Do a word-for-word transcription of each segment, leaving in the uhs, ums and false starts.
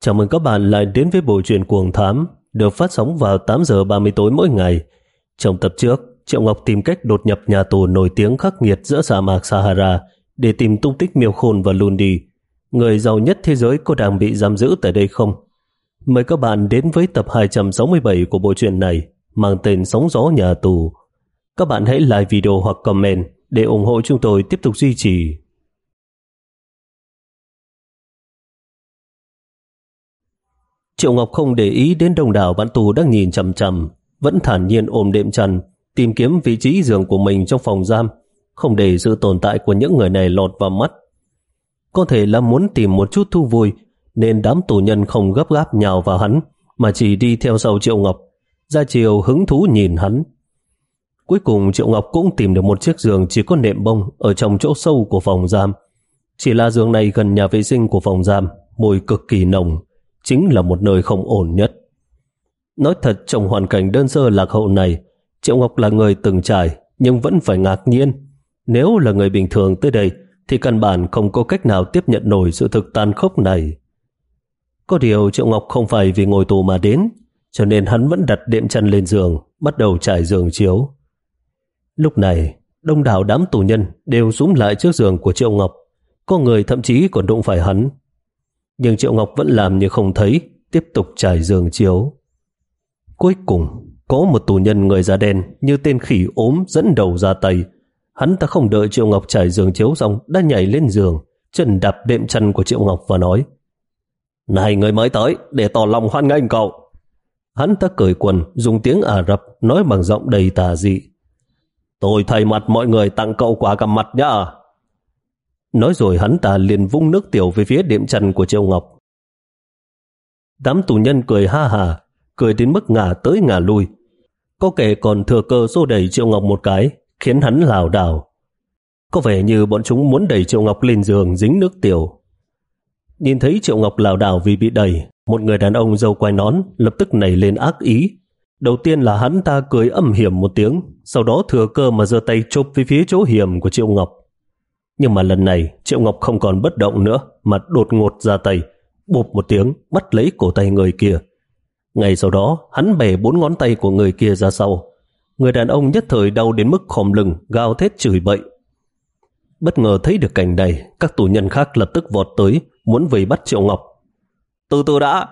Chào mừng các bạn lại đến với bộ truyện Cuồng Thám được phát sóng vào tám giờ ba mươi tối mỗi ngày. Trong tập trước, Triệu Ngọc tìm cách đột nhập nhà tù nổi tiếng khắc nghiệt giữa sa mạc Sahara để tìm tung tích Miêu Khôn và Lundi, người giàu nhất thế giới có đang bị giam giữ tại đây không? Mời các bạn đến với tập hai trăm sáu mươi bảy của bộ truyện này mang tên Sóng Gió Nhà Tù. Các bạn hãy like video hoặc comment để ủng hộ chúng tôi tiếp tục duy trì. Triệu Ngọc không để ý đến đông đảo bạn tù đang nhìn chằm chằm, vẫn thản nhiên ôm đệm chăn, tìm kiếm vị trí giường của mình trong phòng giam, không để sự tồn tại của những người này lọt vào mắt. Có thể là muốn tìm một chút thú vui, nên đám tù nhân không gấp gáp nhào vào hắn, mà chỉ đi theo sau Triệu Ngọc, ra chiều hứng thú nhìn hắn. Cuối cùng Triệu Ngọc cũng tìm được một chiếc giường chỉ có nệm bông ở trong chỗ sâu của phòng giam. Chỉ là giường này gần nhà vệ sinh của phòng giam, mùi cực kỳ nồng, chính là một nơi không ổn nhất. Nói thật, trong hoàn cảnh đơn sơ lạc hậu này, Triệu Ngọc là người từng trải, nhưng vẫn phải ngạc nhiên. Nếu là người bình thường tới đây, thì căn bản không có cách nào tiếp nhận nổi sự thực tàn khốc này. Có điều Triệu Ngọc không phải vì ngồi tù mà đến, cho nên hắn vẫn đặt đệm chăn lên giường, bắt đầu trải giường chiếu. Lúc này, đông đảo đám tù nhân đều súm lại trước giường của Triệu Ngọc, có người thậm chí còn đụng phải hắn. Nhưng Triệu Ngọc vẫn làm như không thấy, tiếp tục trải giường chiếu. Cuối cùng, có một tù nhân người da đen như tên khỉ ốm dẫn đầu ra tay. Hắn ta không đợi Triệu Ngọc trải giường chiếu xong đã nhảy lên giường, chân đạp đệm chăn của Triệu Ngọc và nói: "Này người mới tới, để tỏ lòng hoan nghênh cậu." Hắn ta cởi quần, dùng tiếng Ả Rập nói bằng giọng đầy tà dị: "Tôi thay mặt mọi người tặng cậu quả cầm mặt nhá." Nói rồi hắn ta liền vung nước tiểu về phía đệm chăn của Triệu Ngọc. Đám tù nhân cười ha hà, cười đến mức ngả tới ngả lui. Có kẻ còn thừa cơ xô đẩy Triệu Ngọc một cái, khiến hắn lảo đảo. Có vẻ như bọn chúng muốn đẩy Triệu Ngọc lên giường dính nước tiểu. Nhìn thấy Triệu Ngọc lảo đảo vì bị đẩy, một người đàn ông râu quai nón lập tức nảy lên ác ý. Đầu tiên là hắn ta cười âm hiểm một tiếng, sau đó thừa cơ mà giơ tay chộp về phía chỗ hiểm của Triệu Ngọc. Nhưng mà lần này Triệu Ngọc không còn bất động nữa, mà đột ngột ra tay, bụp một tiếng bắt lấy cổ tay người kia. Ngay sau đó hắn bẻ bốn ngón tay của người kia ra sau. Người đàn ông nhất thời đau đến mức khom lưng, gào thét chửi bậy. Bất ngờ thấy được cảnh này, các tù nhân khác lập tức vọt tới, muốn vây bắt Triệu Ngọc. "Từ từ đã!"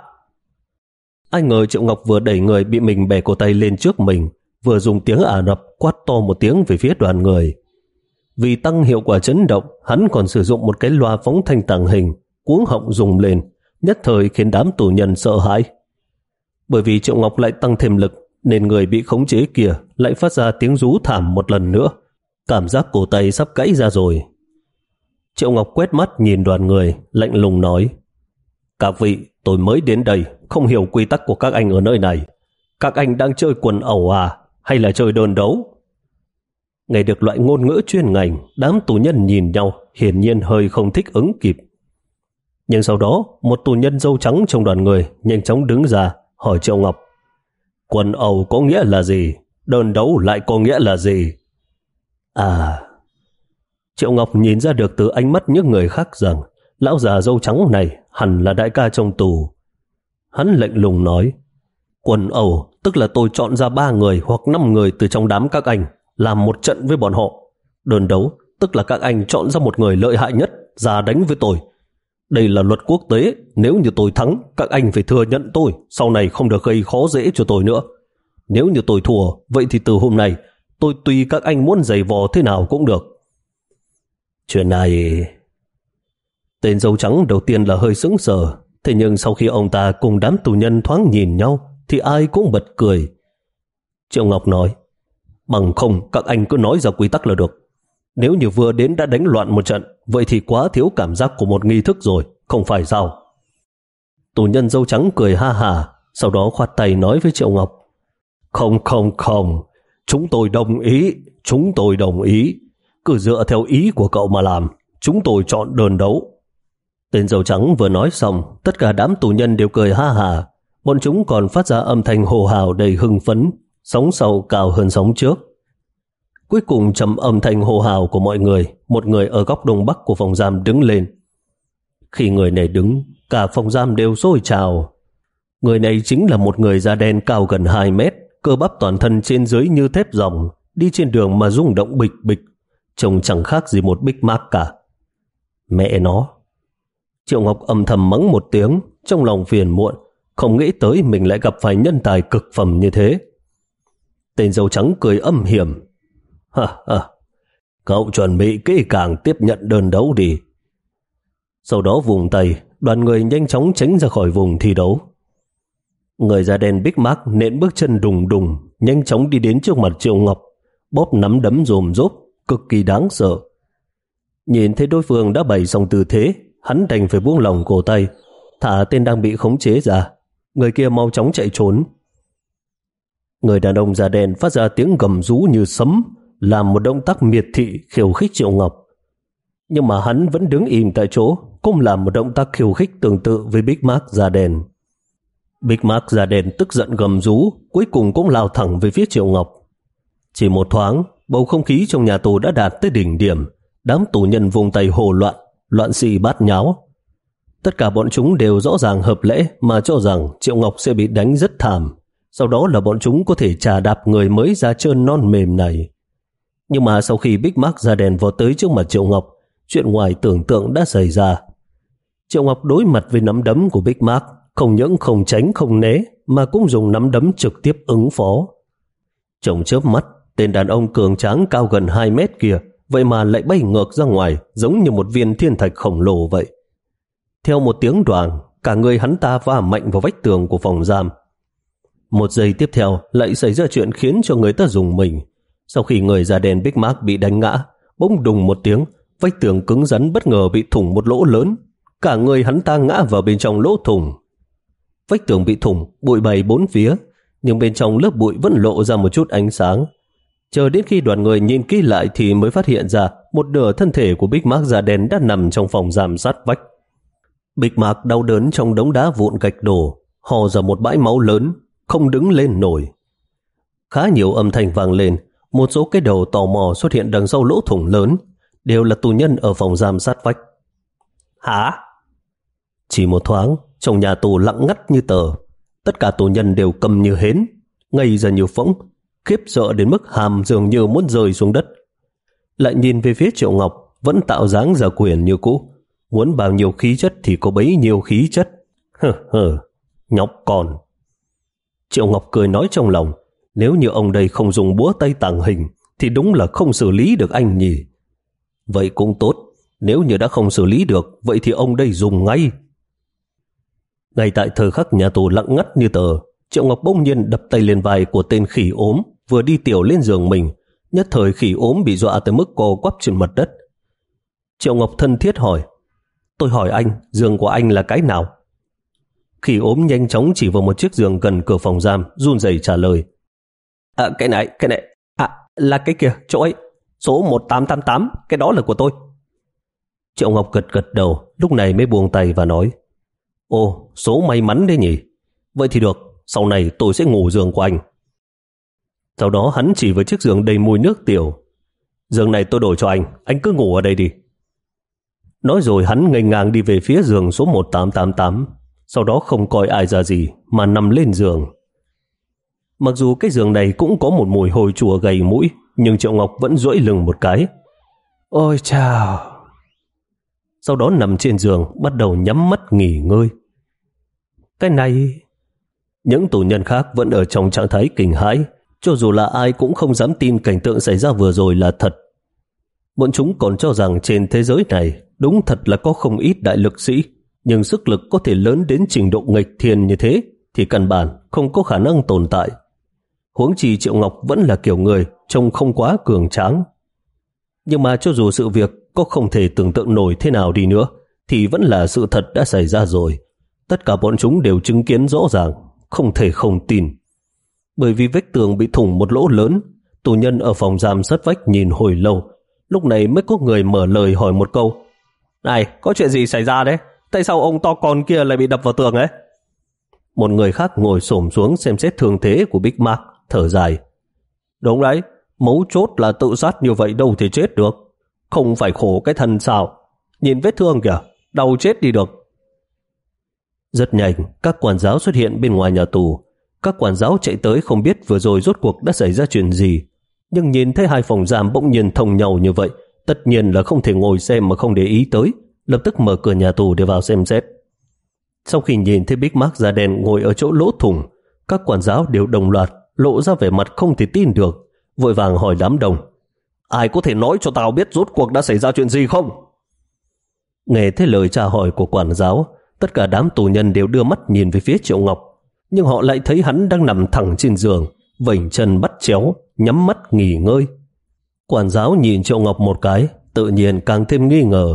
Ai ngờ Triệu Ngọc vừa đẩy người bị mình bẻ cổ tay lên trước mình, vừa dùng tiếng Ả Rập quát to một tiếng về phía đoàn người. Vì tăng hiệu quả chấn động, hắn còn sử dụng một cái loa phóng thanh tàng hình, cuống họng rung lên, nhất thời khiến đám tù nhân sợ hãi. Bởi vì Triệu Ngọc lại tăng thêm lực, nên người bị khống chế kia lại phát ra tiếng rú thảm một lần nữa, cảm giác cổ tay sắp gãy ra rồi. Triệu Ngọc quét mắt nhìn đoàn người, lạnh lùng nói: "Các vị, tôi mới đến đây, không hiểu quy tắc của các anh ở nơi này. Các anh đang chơi quần ẩu à, hay là chơi đơn đấu?" Nghe được loại ngôn ngữ chuyên ngành, đám tù nhân nhìn nhau, hiển nhiên hơi không thích ứng kịp. Nhưng sau đó, một tù nhân râu trắng trong đoàn người nhanh chóng đứng ra, hỏi Triệu Ngọc: "Quần ẩu có nghĩa là gì? Đơn đấu lại có nghĩa là gì?" À... Triệu Ngọc nhìn ra được từ ánh mắt những người khác rằng lão già râu trắng này hẳn là đại ca trong tù. Hắn lạnh lùng nói: "Quần ẩu tức là tôi chọn ra ba người hoặc năm người từ trong đám các anh, làm một trận với bọn họ. Đơn đấu tức là các anh chọn ra một người lợi hại nhất ra đánh với tôi. Đây là luật quốc tế, nếu như tôi thắng, các anh phải thừa nhận tôi, sau này không được gây khó dễ cho tôi nữa. Nếu như tôi thua, vậy thì từ hôm nay tôi tùy các anh muốn giày vò thế nào cũng được." Chuyện này... Tên dâu trắng đầu tiên là hơi sững sờ, thế nhưng sau khi ông ta cùng đám tù nhân thoáng nhìn nhau thì ai cũng bật cười. Triệu Ngọc nói: "Bằng không các anh cứ nói ra quy tắc là được. Nếu như vừa đến đã đánh loạn một trận, vậy thì quá thiếu cảm giác của một nghi thức rồi, không phải sao?" Tù nhân dâu trắng cười ha hả, sau đó khoát tay nói với Triệu Ngọc: Không không không, chúng tôi đồng ý, chúng tôi đồng ý. Cứ dựa theo ý của cậu mà làm, chúng tôi chọn đơn đấu." Tên dâu trắng vừa nói xong, tất cả đám tù nhân đều cười ha hả. Bọn chúng còn phát ra âm thanh hô hào đầy hưng phấn, sóng sau cao hơn sóng trước. Cuối cùng trong âm thanh hô hào của mọi người, một người ở góc đông bắc của phòng giam đứng lên: Khi người này đứng, cả phòng giam đều sôi trào. Người này chính là một người da đen cao gần hai mét, cơ bắp toàn thân trên dưới như thép ròng, đi trên đường mà rung động bịch bịch, trông chẳng khác gì một Big Mac cả. Mẹ nó! Triệu Ngọc âm thầm mắng một tiếng, trong lòng phiền muộn, không nghĩ tới mình lại gặp phải nhân tài cực phẩm như thế. Tên dâu trắng cười âm hiểm. Ha ha, cậu chuẩn bị kỹ càng tiếp nhận đơn đấu đi. Sau đó vùng tay, đoàn người nhanh chóng tránh ra khỏi vùng thi đấu. Người da đen Big Mac nện bước chân đùng đùng, nhanh chóng đi đến trước mặt Triệu Ngọc, bóp nắm đấm rồm rốp, cực kỳ đáng sợ. Nhìn thấy đối phương đã bày xong tư thế, hắn đành phải buông lỏng cổ tay, thả tên đang bị khống chế ra. Người kia mau chóng chạy trốn. Người đàn ông da đen phát ra tiếng gầm rú như sấm, làm một động tác miệt thị khiêu khích Triệu Ngọc. Nhưng mà hắn vẫn đứng im tại chỗ, cũng làm một động tác khiêu khích tương tự với Big Mac da đen. Big Mac da đen tức giận gầm rú, cuối cùng cũng lao thẳng về phía Triệu Ngọc. Chỉ một thoáng, bầu không khí trong nhà tù đã đạt tới đỉnh điểm. Đám tù nhân vùng tay hồ loạn, loạn xì bát nháo. Tất cả bọn chúng đều rõ ràng hợp lễ mà cho rằng Triệu Ngọc sẽ bị đánh rất thảm. Sau đó là bọn chúng có thể trà đạp người mới ra trơn non mềm này. Nhưng mà sau khi Big Mac da đen vọt tới trước mặt Triệu Ngọc, chuyện ngoài tưởng tượng đã xảy ra. Triệu Ngọc đối mặt với nắm đấm của Big Mac, không những không tránh không né, mà cũng dùng nắm đấm trực tiếp ứng phó. Trong chớp mắt, tên đàn ông cường tráng cao gần hai mét kia vậy mà lại bay ngược ra ngoài, giống như một viên thiên thạch khổng lồ vậy. Theo một tiếng đoàng, cả người hắn ta va mạnh vào vách tường của phòng giam. Một giây tiếp theo lại xảy ra chuyện khiến cho người ta rùng mình. Sau khi người da đen Big Mac bị đánh ngã, bỗng đùng một tiếng, vách tường cứng rắn bất ngờ bị thủng một lỗ lớn. Cả người hắn ta ngã vào bên trong lỗ thủng. Vách tường bị thủng, bụi bay bốn phía, nhưng bên trong lớp bụi vẫn lộ ra một chút ánh sáng. Chờ đến khi đoàn người nhìn kỹ lại thì mới phát hiện ra một nửa thân thể của Big Mac da đen đã nằm trong phòng giam sát vách. Big Mac đau đớn trong đống đá vụn gạch đổ, hò ra một bãi máu lớn, không đứng lên nổi. Khá nhiều âm thanh vang lên, một số cái đầu tò mò xuất hiện đằng sau lỗ thủng lớn, đều là tù nhân ở phòng giam sát vách. Hả? Chỉ một thoáng, trong nhà tù lặng ngắt như tờ. Tất cả tù nhân đều câm như hến, ngây ra như phỗng, khiếp sợ đến mức hàm dường như muốn rơi xuống đất. Lại nhìn về phía Triệu Ngọc, vẫn tạo dáng giả quyền như cũ, muốn bao nhiêu khí chất thì có bấy nhiêu khí chất. Hừ hừ, nhóc con. Triệu Ngọc cười nói trong lòng, nếu như ông đây không dùng búa tay tàng hình thì đúng là không xử lý được anh nhỉ. Vậy cũng tốt, nếu như đã không xử lý được, vậy thì ông đây dùng ngay. Ngay tại thời khắc nhà tù lặng ngắt như tờ, Triệu Ngọc bỗng nhiên đập tay lên vai của tên khỉ ốm vừa đi tiểu lên giường mình. Nhất thời khỉ ốm bị dọa tới mức co quắp trên mặt đất. Triệu Ngọc thân thiết hỏi, tôi hỏi anh, giường của anh là cái nào? Khỉ ốm nhanh chóng chỉ vào một chiếc giường gần cửa phòng giam, run rẩy trả lời. À, cái này, cái này, à, là cái kia, chỗ ấy, số một tám tám tám, cái đó là của tôi. Triệu Ngọc gật gật đầu, lúc này mới buông tay và nói, ồ, số may mắn đấy nhỉ. Vậy thì được, sau này tôi sẽ ngủ giường của anh. Sau đó hắn chỉ vào chiếc giường đầy mùi nước tiểu. Giường này tôi đổi cho anh, anh cứ ngủ ở đây đi. Nói rồi hắn nghênh ngang đi về phía giường số một tám tám tám, sau đó không coi ai ra gì mà nằm lên giường. Mặc dù cái giường này cũng có một mùi hôi chua gầy mũi, nhưng Triệu Ngọc vẫn duỗi lưng một cái. Ôi chào! Sau đó nằm trên giường, bắt đầu nhắm mắt nghỉ ngơi. Cái này... Những tù nhân khác vẫn ở trong trạng thái kinh hãi, cho dù là ai cũng không dám tin cảnh tượng xảy ra vừa rồi là thật. Bọn chúng còn cho rằng trên thế giới này đúng thật là có không ít đại lực sĩ, nhưng sức lực có thể lớn đến trình độ nghịch thiên như thế thì căn bản không có khả năng tồn tại. Huống chi Triệu Ngọc vẫn là kiểu người trông không quá cường tráng. Nhưng mà cho dù sự việc có không thể tưởng tượng nổi thế nào đi nữa, thì vẫn là sự thật đã xảy ra rồi. Tất cả bọn chúng đều chứng kiến rõ ràng, không thể không tin. Bởi vì vách tường bị thủng một lỗ lớn, tù nhân ở phòng giam sát vách nhìn hồi lâu, lúc này mới có người mở lời hỏi một câu. Này, có chuyện gì xảy ra đấy? Tại sao ông to con kia lại bị đập vào tường ấy? Một người khác ngồi xổm xuống xem xét thương thế của Big Mac, thở dài. Đúng đấy, mấu chốt là tự sát như vậy đâu thể chết được. Không phải khổ cái thân sao? Nhìn vết thương kìa, đau chết đi được. Rất nhanh, các quản giáo xuất hiện bên ngoài nhà tù. Các quản giáo chạy tới không biết vừa rồi rốt cuộc đã xảy ra chuyện gì. Nhưng nhìn thấy hai phòng giam bỗng nhiên thông nhau như vậy, tất nhiên là không thể ngồi xem mà không để ý tới, lập tức mở cửa nhà tù để vào xem xét. Sau khi nhìn thấy Big Mac da đen ngồi ở chỗ lỗ thủng, các quản giáo đều đồng loạt lộ ra vẻ mặt không thể tin được, vội vàng hỏi đám đông: ai có thể nói cho tao biết rốt cuộc đã xảy ra chuyện gì không? Nghe thấy lời tra hỏi của quản giáo, tất cả đám tù nhân đều đưa mắt nhìn về phía Triệu Ngọc, nhưng họ lại thấy hắn đang nằm thẳng trên giường, vểnh chân bắt chéo, nhắm mắt nghỉ ngơi. Quản giáo nhìn Triệu Ngọc một cái, tự nhiên càng thêm nghi ngờ.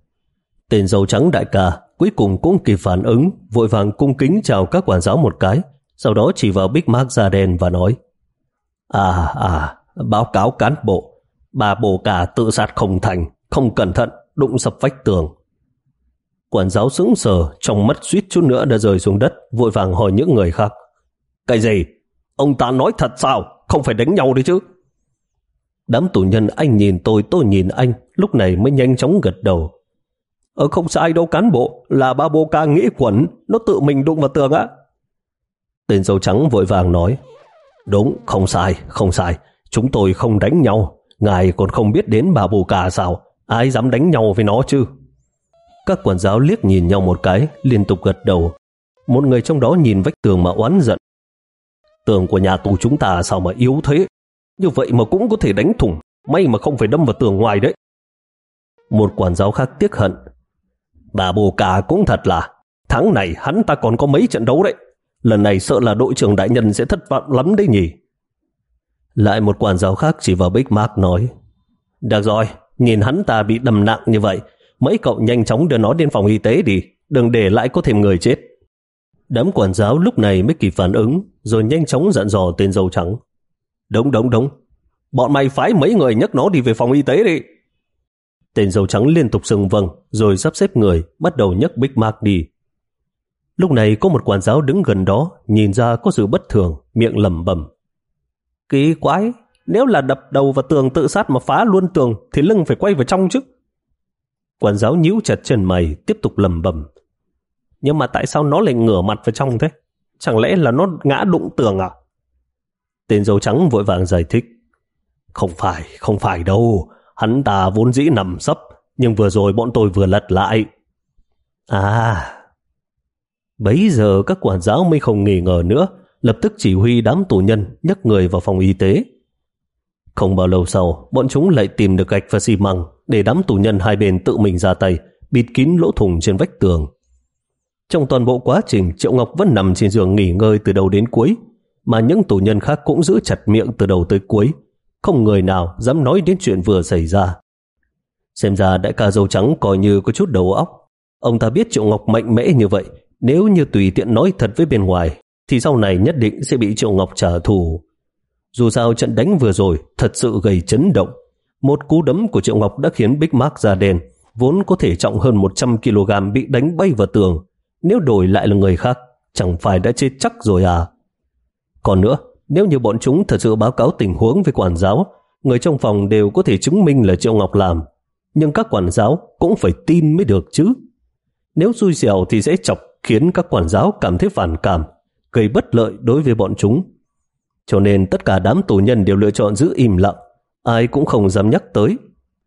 Tên dâu trắng đại ca cuối cùng cũng kịp phản ứng, vội vàng cung kính chào các quản giáo một cái, sau đó chỉ vào Big Mac da đen và nói: À à, báo cáo cán bộ, bà bồ cả tự sát không thành, không cẩn thận đụng sập vách tường. Quản giáo sững sờ, trong mắt suýt chút nữa đã rơi xuống đất, vội vàng hỏi những người khác: cái gì? Ông ta nói thật sao? Không phải đánh nhau đấy chứ? Đám tù nhân anh nhìn tôi, tôi nhìn anh, lúc này mới nhanh chóng gật đầu. Ờ không sai đâu cán bộ, là ba bô ca nghĩ quẩn, nó tự mình đụng vào tường á. Tên dâu trắng vội vàng nói: đúng, không sai, không sai, chúng tôi không đánh nhau, ngài còn không biết đến bà bồ ca sao? Ai dám đánh nhau với nó chứ? Các quản giáo liếc nhìn nhau một cái, liên tục gật đầu. Một người trong đó nhìn vách tường mà oán giận: tường của nhà tù chúng ta sao mà yếu thế, như vậy mà cũng có thể đánh thủng, may mà không phải đâm vào tường ngoài đấy. Một quản giáo khác tiếc hận: bà bồ ca cũng thật là, tháng này hắn ta còn có mấy trận đấu đấy, lần này sợ là đội trưởng đại nhân sẽ thất vọng lắm đấy nhỉ. Lại một quản giáo khác chỉ vào Big Mac nói: được rồi, nhìn hắn ta bị đâm nặng như vậy, mấy cậu nhanh chóng đưa nó đến phòng y tế đi, đừng để lại có thêm người chết. Đám quản giáo lúc này mới kịp phản ứng, rồi nhanh chóng dặn dò tên dâu trắng: đúng đúng đúng, bọn mày phái mấy người nhấc nó đi về phòng y tế đi. Tên dâu trắng liên tục xưng vâng, rồi sắp xếp người bắt đầu nhấc Big Mac đi. Lúc này có một quản giáo đứng gần đó, nhìn ra có sự bất thường, miệng lẩm bẩm: kỳ quái, nếu là đập đầu vào tường tự sát mà phá luôn tường thì lưng phải quay vào trong chứ. Quản giáo nhíu chặt chân mày, tiếp tục lẩm bẩm: nhưng mà tại sao nó lại ngửa mặt vào trong thế? Chẳng lẽ là nó ngã đụng tường à? Tên dâu trắng vội vàng giải thích: không phải, không phải đâu, hắn ta vốn dĩ nằm sấp, nhưng vừa rồi bọn tôi vừa lật lại. À, bấy giờ các quản giáo mới không nghi ngờ nữa, lập tức chỉ huy đám tù nhân nhấc người vào phòng y tế. Không bao lâu sau, bọn chúng lại tìm được gạch và xi măng để đám tù nhân hai bên tự mình ra tay bịt kín lỗ thủng trên vách tường. Trong toàn bộ quá trình, Triệu Ngọc vẫn nằm trên giường nghỉ ngơi từ đầu đến cuối, mà những tù nhân khác cũng giữ chặt miệng từ đầu tới cuối, không người nào dám nói đến chuyện vừa xảy ra. Xem ra đại ca dâu trắng coi như có chút đầu óc. Ông ta biết Triệu Ngọc mạnh mẽ như vậy, nếu như tùy tiện nói thật với bên ngoài thì sau này nhất định sẽ bị Triệu Ngọc trả thù. Dù sao trận đánh vừa rồi thật sự gây chấn động. Một cú đấm của Triệu Ngọc đã khiến Big Mac da đen, vốn có thể trọng hơn một trăm ki lô gam, bị đánh bay vào tường. Nếu đổi lại là người khác, chẳng phải đã chết chắc rồi à? Còn nữa, nếu như bọn chúng thật sự báo cáo tình huống với quản giáo, người trong phòng đều có thể chứng minh là Triệu Ngọc làm. Nhưng các quản giáo cũng phải tin mới được chứ. Nếu xui xẻo thì sẽ chọc khiến các quản giáo cảm thấy phản cảm, gây bất lợi đối với bọn chúng. Cho nên tất cả đám tù nhân đều lựa chọn giữ im lặng, ai cũng không dám nhắc tới.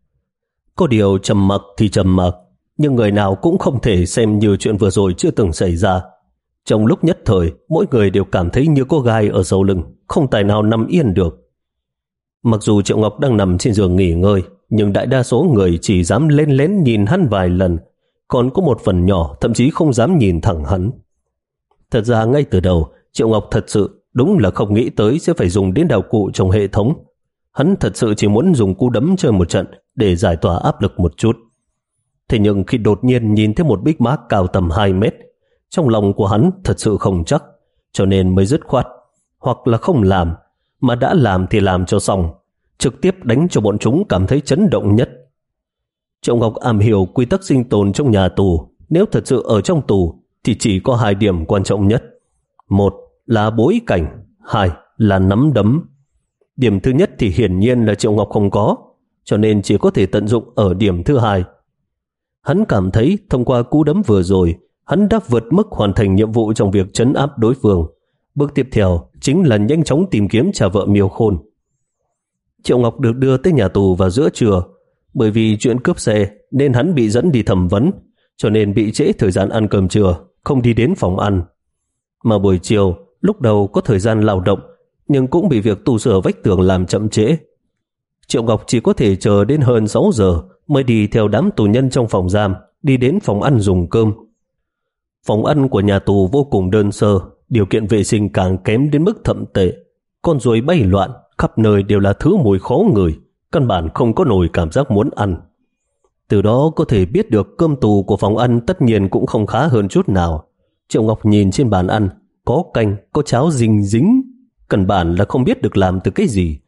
Có điều trầm mặc thì trầm mặc, nhưng người nào cũng không thể xem như chuyện vừa rồi chưa từng xảy ra. Trong lúc nhất thời, mỗi người đều cảm thấy như có gai ở sau lưng, không tài nào nằm yên được. Mặc dù Triệu Ngọc đang nằm trên giường nghỉ ngơi, nhưng đại đa số người chỉ dám lén lén nhìn hắn vài lần, còn có một phần nhỏ thậm chí không dám nhìn thẳng hắn. Thật ra ngay từ đầu, Triệu Ngọc thật sự đúng là không nghĩ tới sẽ phải dùng đến đạo cụ trong hệ thống. Hắn thật sự chỉ muốn dùng cú đấm chơi một trận để giải tỏa áp lực một chút. Thế nhưng khi đột nhiên nhìn thấy một Big Mac cao tầm hai mét, trong lòng của hắn thật sự không chắc, cho nên mới dứt khoát, hoặc là không làm, mà đã làm thì làm cho xong, trực tiếp đánh cho bọn chúng cảm thấy chấn động nhất. Triệu Ngọc am hiểu quy tắc sinh tồn trong nhà tù, nếu thật sự ở trong tù thì chỉ có hai điểm quan trọng nhất. Một là bối cảnh, hai là nắm đấm. Điểm thứ nhất thì hiển nhiên là Triệu Ngọc không có, cho nên chỉ có thể tận dụng ở điểm thứ hai. Hắn cảm thấy thông qua cú đấm vừa rồi, hắn đã vượt mức hoàn thành nhiệm vụ trong việc trấn áp đối phương. Bước tiếp theo chính là nhanh chóng tìm kiếm cha vợ Miêu Khôn. Triệu Ngọc được đưa tới nhà tù vào giữa trưa. Bởi vì chuyện cướp xe nên hắn bị dẫn đi thẩm vấn, cho nên bị trễ thời gian ăn cơm trưa, không đi đến phòng ăn. Mà buổi chiều, lúc đầu có thời gian lao động, nhưng cũng bị việc tu sửa vách tường làm chậm trễ. Triệu Ngọc chỉ có thể chờ đến hơn sáu giờ mới đi theo đám tù nhân trong phòng giam đi đến phòng ăn dùng cơm. Phòng ăn của nhà tù vô cùng đơn sơ, điều kiện vệ sinh càng kém đến mức thậm tệ. Con ruồi bay loạn, khắp nơi đều là thứ mùi khó ngửi, căn bản không có nổi cảm giác muốn ăn. Từ đó có thể biết được cơm tù của phòng ăn tất nhiên cũng không khá hơn chút nào. Triệu Ngọc nhìn trên bàn ăn, có canh, có cháo dính dính, căn bản là không biết được làm từ cái gì.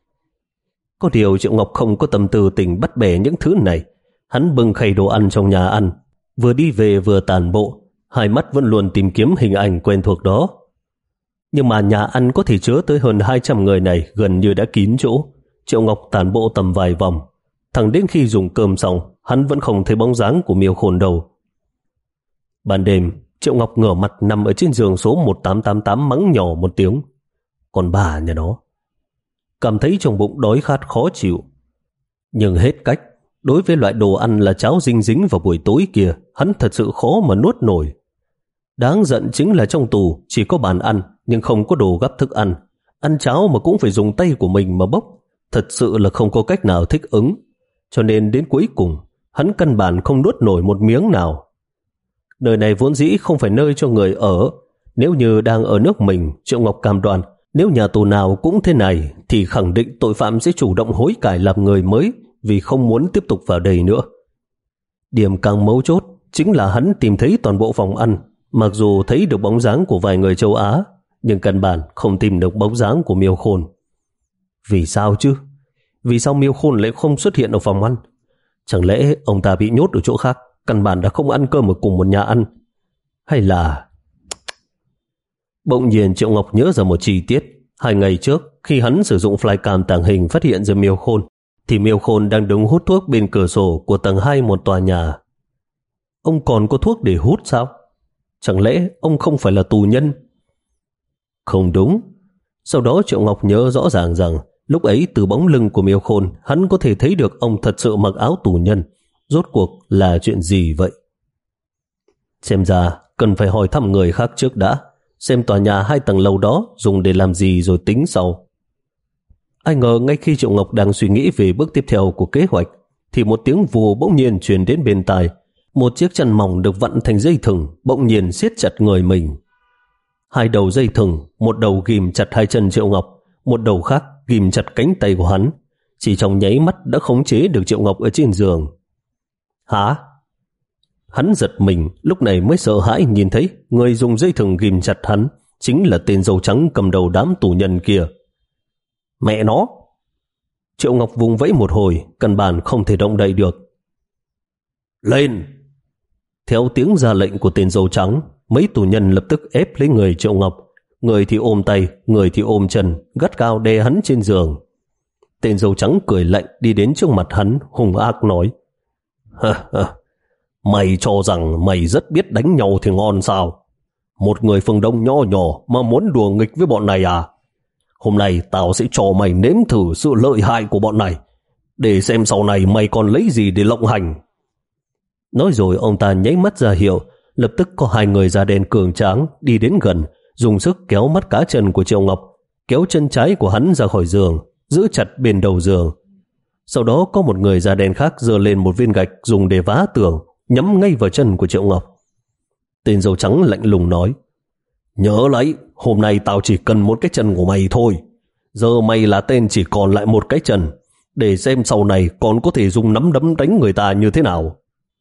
Có điều Triệu Ngọc không có tâm tư tình bắt bẻ những thứ này. Hắn bưng khay đồ ăn trong nhà ăn, vừa đi về vừa tản bộ, hai mắt vẫn luôn tìm kiếm hình ảnh quen thuộc đó. Nhưng mà nhà ăn có thể chứa tới hơn hai trăm người này gần như đã kín chỗ. Triệu Ngọc tản bộ tầm vài vòng, thẳng đến khi dùng cơm xong, hắn vẫn không thấy bóng dáng của Miêu Khôn đâu. Ban đêm, Triệu Ngọc ngửa mặt nằm ở trên giường số một tám tám tám mắng nhỏ một tiếng. Còn bà nhà nó. Cảm thấy trong bụng đói khát khó chịu. Nhưng hết cách, đối với loại đồ ăn là cháo dinh dính vào buổi tối kia, hắn thật sự khó mà nuốt nổi. Đáng giận chính là trong tù chỉ có bàn ăn nhưng không có đồ gắp thức ăn. Ăn cháo mà cũng phải dùng tay của mình mà bốc. Thật sự là không có cách nào thích ứng. Cho nên đến cuối cùng, hắn căn bản không nuốt nổi một miếng nào. Nơi này vốn dĩ không phải nơi cho người ở. Nếu như đang ở nước mình, Triệu Ngọc cam đoan, nếu nhà tù nào cũng thế này thì khẳng định tội phạm sẽ chủ động hối cải làm người mới vì không muốn tiếp tục vào đây nữa. Điểm càng mấu chốt chính là hắn tìm thấy toàn bộ phòng ăn. Mặc dù thấy được bóng dáng của vài người châu Á, nhưng căn bản không tìm được bóng dáng của Miêu Khôn. Vì sao chứ? Vì sao Miêu Khôn lại không xuất hiện ở phòng ăn? Chẳng lẽ ông ta bị nhốt ở chỗ khác, căn bản đã không ăn cơm ở cùng một nhà ăn? Hay là... Bỗng nhiên Triệu Ngọc nhớ ra một chi tiết. Hai ngày trước, khi hắn sử dụng flycam tàng hình phát hiện ra Miêu Khôn, thì Miêu Khôn đang đứng hút thuốc bên cửa sổ của tầng hai một tòa nhà. Ông còn có thuốc để hút sao? Chẳng lẽ ông không phải là tù nhân? Không đúng. Sau đó Triệu Ngọc nhớ rõ ràng rằng lúc ấy từ bóng lưng của Miêu Khôn hắn có thể thấy được ông thật sự mặc áo tù nhân. Rốt cuộc là chuyện gì vậy? Xem ra cần phải hỏi thăm người khác trước đã, xem tòa nhà hai tầng lầu đó dùng để làm gì rồi tính sau. Ai ngờ ngay khi Triệu Ngọc đang suy nghĩ về bước tiếp theo của kế hoạch thì một tiếng vù bỗng nhiên truyền đến bên tai. Một chiếc chăn mỏng được vặn thành dây thừng bỗng nhiên siết chặt người mình. Hai đầu dây thừng, một đầu ghim chặt hai chân Triệu Ngọc, một đầu khác ghim chặt cánh tay của hắn. Chỉ trong nháy mắt đã khống chế được Triệu Ngọc ở trên giường. Hả? Hắn giật mình, lúc này mới sợ hãi nhìn thấy người dùng dây thừng ghim chặt hắn chính là tên dâu trắng cầm đầu đám tù nhân kia. Mẹ nó! Triệu Ngọc vùng vẫy một hồi, căn bản không thể động đậy được. Lên! Theo tiếng ra lệnh của tên dâu trắng, mấy tù nhân lập tức ép lấy người Triệu Ngọc. Người thì ôm tay, người thì ôm chân, gắt gao đè hắn trên giường. Tên dâu trắng cười lạnh đi đến trước mặt hắn, hung ác nói: Ha ha! Mày cho rằng mày rất biết đánh nhau thì ngon sao? Một người phương Đông nho nhỏ mà muốn đùa nghịch với bọn này à? Hôm nay tao sẽ cho mày nếm thử sự lợi hại của bọn này, để xem sau này mày còn lấy gì để lộng hành. Nói rồi ông ta nháy mắt ra hiệu, lập tức có hai người da đen cường tráng đi đến gần, dùng sức kéo mắt cá chân của Triệu Ngọc, kéo chân trái của hắn ra khỏi giường, giữ chặt bên đầu giường. Sau đó có một người da đen khác giơ lên một viên gạch dùng để vá tường, nhắm ngay vào chân của Triệu Ngọc. Tên dâu trắng lạnh lùng nói: Nhớ lấy, hôm nay tao chỉ cần một cái chân của mày thôi. Giờ mày là tên chỉ còn lại một cái chân, để xem sau này còn có thể dùng nắm đấm đánh người ta như thế nào.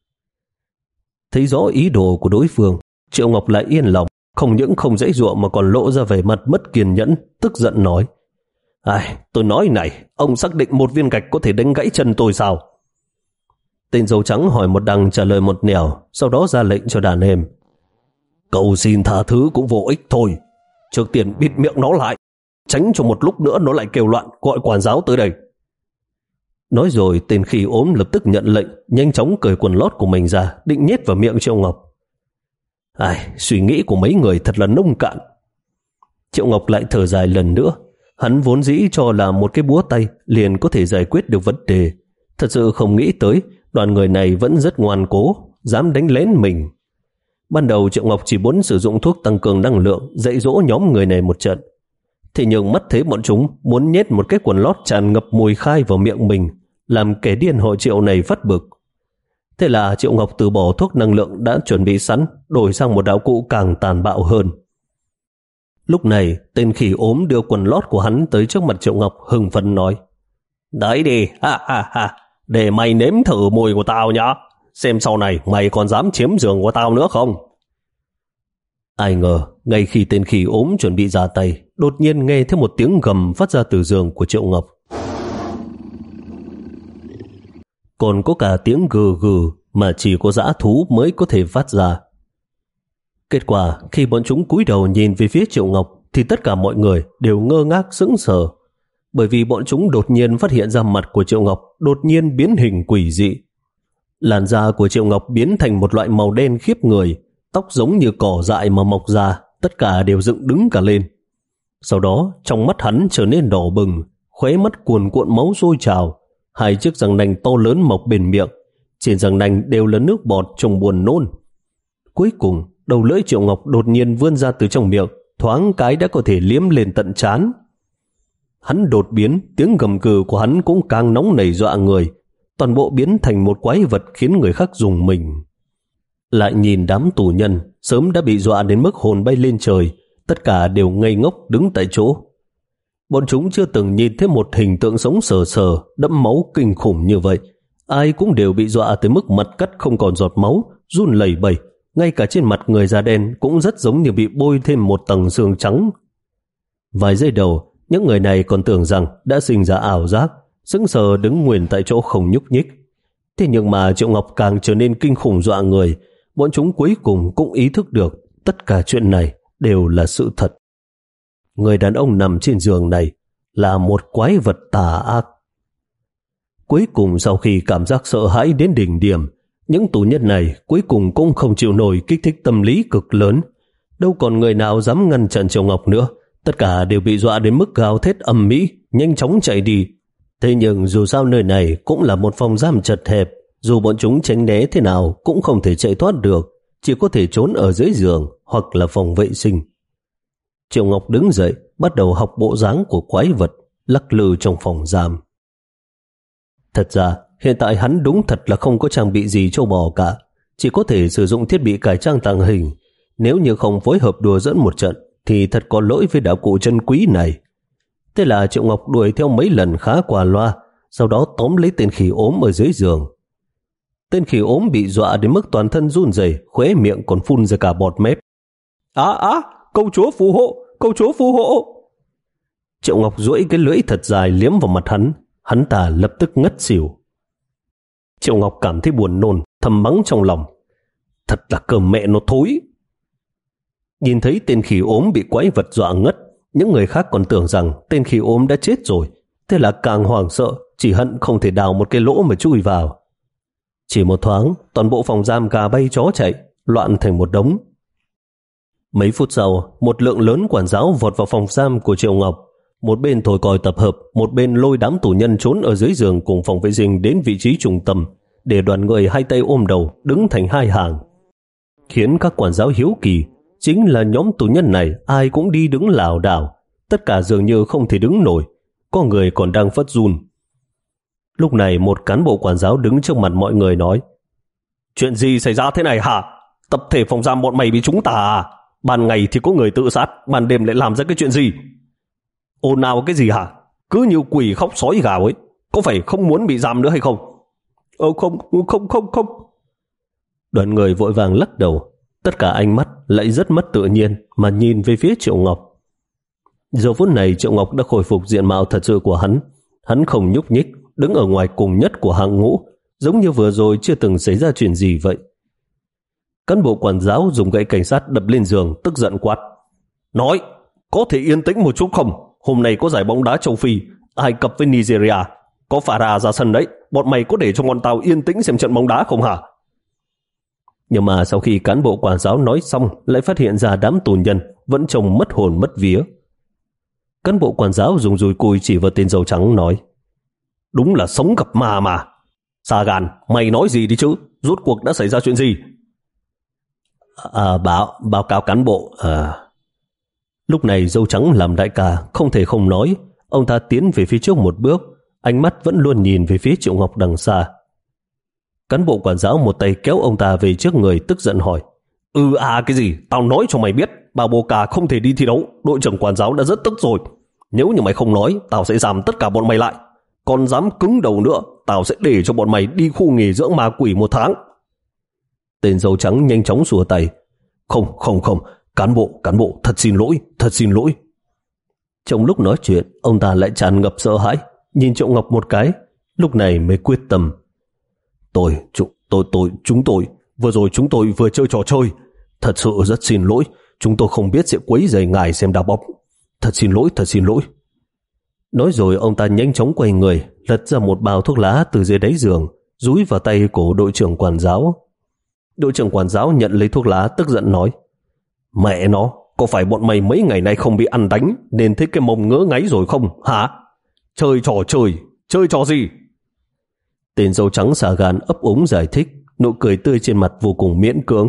Thấy rõ ý đồ của đối phương, Triệu Ngọc lại yên lòng, không những không dãy dụa mà còn lộ ra vẻ mặt mất kiên nhẫn, tức giận nói: Ai, tôi nói này, ông xác định một viên gạch có thể đánh gãy chân tôi sao? Tên dâu trắng hỏi một đằng trả lời một nẻo, sau đó ra lệnh cho đàn em: Cầu xin tha thứ cũng vô ích thôi. Trước tiên bịt miệng nó lại, tránh cho một lúc nữa nó lại kêu loạn gọi quản giáo tới đây. Nói rồi tên khỉ ốm lập tức nhận lệnh, nhanh chóng cởi quần lót của mình ra, định nhét vào miệng Triệu Ngọc. Ai, suy nghĩ của mấy người thật là nông cạn. Triệu Ngọc lại thở dài lần nữa. Hắn vốn dĩ cho là một cái búa tay liền có thể giải quyết được vấn đề. Thật sự không nghĩ tới đoàn người này vẫn rất ngoan cố, dám đánh lén mình. Ban đầu Triệu Ngọc chỉ muốn sử dụng thuốc tăng cường năng lượng dạy dỗ nhóm người này một trận. Thế nhưng mắt thấy bọn chúng muốn nhét một cái quần lót tràn ngập mùi khai vào miệng mình, làm kẻ điên họ Triệu này phát bực. Thế là Triệu Ngọc từ bỏ thuốc năng lượng đã chuẩn bị sẵn, đổi sang một đạo cụ càng tàn bạo hơn. Lúc này, tên khỉ ốm đưa quần lót của hắn tới trước mặt Triệu Ngọc, hưng phấn nói: Đấy đi, ha ha ha, để mày nếm thử mùi của tao nhá, xem sau này mày còn dám chiếm giường của tao nữa không. Ai ngờ, ngay khi tên khỉ ốm chuẩn bị ra tay, đột nhiên nghe thấy một tiếng gầm phát ra từ giường của Triệu Ngọc. Còn có cả tiếng gừ gừ mà chỉ có dã thú mới có thể phát ra. Kết quả, khi bọn chúng cúi đầu nhìn về phía Triệu Ngọc thì tất cả mọi người đều ngơ ngác sững sờ, bởi vì bọn chúng đột nhiên phát hiện ra mặt của Triệu Ngọc đột nhiên biến hình quỷ dị. Làn da của Triệu Ngọc biến thành một loại màu đen khiếp người, tóc giống như cỏ dại mà mọc ra, tất cả đều dựng đứng cả lên. Sau đó, trong mắt hắn trở nên đỏ bừng, khóe mắt cuồn cuộn máu sôi trào, hai chiếc răng nanh to lớn mọc bên miệng, trên răng nanh đều là nước bọt trông buồn nôn. Cuối cùng, đầu lưỡi Triệu Ngọc đột nhiên vươn ra từ trong miệng, thoáng cái đã có thể liếm lên tận trán. Hắn đột biến, tiếng gầm cừ của hắn cũng càng nóng nảy dọa người, toàn bộ biến thành một quái vật khiến người khác rùng mình. Lại nhìn đám tù nhân sớm đã bị dọa đến mức hồn bay lên trời, tất cả đều ngây ngốc đứng tại chỗ. Bọn chúng chưa từng nhìn thấy một hình tượng sống sờ sờ, đẫm máu kinh khủng như vậy. Ai cũng đều bị dọa tới mức mặt cắt không còn giọt máu, run lẩy bẩy. Ngay cả trên mặt người da đen cũng rất giống như bị bôi thêm một tầng xương trắng. Vài giây đầu, những người này còn tưởng rằng đã sinh ra ảo giác, sững sờ đứng nguyên tại chỗ không nhúc nhích. Thế nhưng mà Triệu Ngọc càng trở nên kinh khủng dọa người, bọn chúng cuối cùng cũng ý thức được tất cả chuyện này đều là sự thật. Người đàn ông nằm trên giường này là một quái vật tà ác. Cuối cùng sau khi cảm giác sợ hãi đến đỉnh điểm, những tù nhân này cuối cùng cũng không chịu nổi kích thích tâm lý cực lớn. Đâu còn người nào dám ngăn chặn Triệu Ngọc nữa, tất cả đều bị dọa đến mức gào thét ầm ĩ, nhanh chóng chạy đi. Thế nhưng dù sao nơi này cũng là một phòng giam chật hẹp, dù bọn chúng tránh né thế nào cũng không thể chạy thoát được, chỉ có thể trốn ở dưới giường hoặc là phòng vệ sinh. Triệu Ngọc đứng dậy, bắt đầu học bộ dáng của quái vật, lắc lư trong phòng giam. Thật ra, hiện tại hắn đúng thật là không có trang bị gì châu bò cả, chỉ có thể sử dụng thiết bị cải trang tàng hình. Nếu như không phối hợp đùa dẫn một trận, thì thật có lỗi với đạo cụ chân quý này. Thế là Triệu Ngọc đuổi theo mấy lần khá qua loa, sau đó tóm lấy tên khỉ ốm ở dưới giường. Tên khỉ ốm bị dọa đến mức toàn thân run rẩy, khóe miệng còn phun ra cả bọt mép. Á á, công chúa phù hộ, công chúa phù hộ. Triệu Ngọc duỗi cái lưỡi thật dài liếm vào mặt hắn, hắn ta lập tức ngất xỉu. Triệu Ngọc cảm thấy buồn nôn, thầm mắng trong lòng. Thật là cơm mẹ nó thối. Nhìn thấy tên khỉ ốm bị quái vật dọa ngất, những người khác còn tưởng rằng tên khỉ ốm đã chết rồi, thế là càng hoảng sợ, chỉ hận không thể đào một cái lỗ mà chui vào. Chỉ một thoáng, toàn bộ phòng giam gà bay chó chạy, loạn thành một đống. Mấy phút sau, một lượng lớn quản giáo vọt vào phòng giam của Triệu Ngọc. Một bên thổi còi tập hợp, một bên lôi đám tù nhân trốn ở dưới giường cùng phòng vệ sinh đến vị trí trung tâm, để đoàn người hai tay ôm đầu đứng thành hai hàng. Khiến các quản giáo hiếu kỳ, chính là nhóm tù nhân này ai cũng đi đứng lảo đảo, tất cả dường như không thể đứng nổi, có người còn đang phất run. Lúc này một cán bộ quản giáo đứng trước mặt mọi người nói: Chuyện gì xảy ra thế này hả? Tập thể phòng giam bọn mày bị chúng tà à? Ban ngày thì có người tự sát, ban đêm lại làm ra cái chuyện gì? Ồn ào cái gì hả? Cứ như quỷ khóc sói gào ấy. Có phải không muốn bị giam nữa hay không? Ờ không, không, không, không. Đoàn người vội vàng lắc đầu. Tất cả ánh mắt lại rất mất tự nhiên mà nhìn về phía Triệu Ngọc. Giờ phút này Triệu Ngọc đã khôi phục diện mạo thật sự của hắn. Hắn không nhúc nhích, đứng ở ngoài cùng nhất của hàng ngũ, giống như vừa rồi chưa từng xảy ra chuyện gì vậy. Cán bộ quản giáo dùng gậy cảnh sát đập lên giường, tức giận quát: Nói, có thể yên tĩnh một chút không? Hôm nay có giải bóng đá châu Phi, Ai Cập với Nigeria. có phà ra ra sân đấy, bọn mày có để cho bọn tao yên tĩnh xem trận bóng đá không hả? Nhưng mà sau khi cán bộ quản giáo nói xong, lại phát hiện ra đám tù nhân vẫn trông mất hồn mất vía. Cán bộ quản giáo dùng dùi cùi chỉ vào tên dâu trắng nói: Đúng là sống gặp ma mà. Sagan, mày nói gì đi chứ? Rốt cuộc đã xảy ra chuyện gì? À, báo, báo cáo cán bộ. À... Lúc này dâu trắng làm đại ca không thể không nói. Ông ta tiến về phía trước một bước, ánh mắt vẫn luôn nhìn về phía Triệu Ngọc đằng xa. Cán bộ quản giáo một tay kéo ông ta về trước người, tức giận hỏi: Ừ à cái gì? Tao nói cho mày biết, bà Bồ Cà không thể đi thi đấu. Đội trưởng quản giáo đã rất tức rồi. Nếu như mày không nói, tao sẽ giam tất cả bọn mày lại. Còn dám cứng đầu nữa, tao sẽ để cho bọn mày đi khu nghỉ dưỡng ma quỷ một tháng. Tên dâu trắng nhanh chóng xua tay: Không, không, không, cán bộ, cán bộ, thật xin lỗi, thật xin lỗi. Trong lúc nói chuyện, ông ta lại tràn ngập sợ hãi, nhìn Triệu Ngọc một cái, lúc này mới quyết tâm: Tôi, chúng tôi, tôi, chúng tôi, vừa rồi chúng tôi vừa chơi trò chơi. Thật sự rất xin lỗi, chúng tôi không biết sẽ quấy rầy ngài xem đá bóng. Thật xin lỗi, thật xin lỗi. Nói rồi ông ta nhanh chóng quay người, lật ra một bao thuốc lá từ dưới đáy giường, dúi vào tay của đội trưởng quản giáo. Đội trưởng quản giáo nhận lấy thuốc lá, tức giận nói: Mẹ nó, có phải bọn mày mấy ngày nay không bị ăn đánh nên thấy cái mông ngỡ ngáy rồi không hả? Chơi trò chơi, chơi trò gì? Tên dâu trắng xà gan ấp úng giải thích, nụ cười tươi trên mặt vô cùng miễn cưỡng.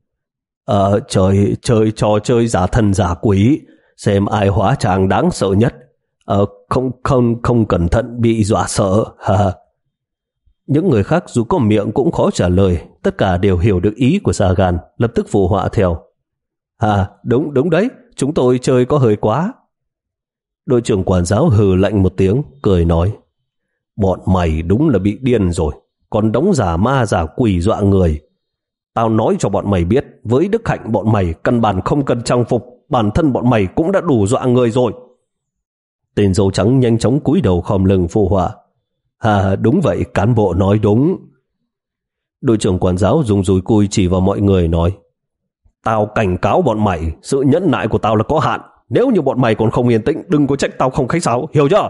Ờ, chơi, chơi trò chơi giả thần giả quỷ, xem ai hóa trang đáng sợ nhất. Ờ, không, không, không cẩn thận bị dọa sợ. Ha. Những người khác dù có miệng cũng khó trả lời, tất cả đều hiểu được ý của xà gan, lập tức phụ họa theo. À, đúng, đúng đấy, chúng tôi chơi có hơi quá. Đội trưởng quản giáo hừ lạnh một tiếng, cười nói: Bọn mày đúng là bị điên rồi, còn đóng giả ma giả quỷ dọa người. Tao nói cho bọn mày biết, với đức hạnh bọn mày căn bản không cần trang phục, bản thân bọn mày cũng đã đủ dọa người rồi. Tên dâu trắng nhanh chóng cúi đầu khom lưng phụ họa: À, đúng vậy, cán bộ nói đúng. Đội trưởng quản giáo dùng dùi cui chỉ vào mọi người nói: Tao cảnh cáo bọn mày, sự nhẫn nại của tao là có hạn. Nếu như bọn mày còn không yên tĩnh, đừng có trách tao không khách sáo, hiểu chưa?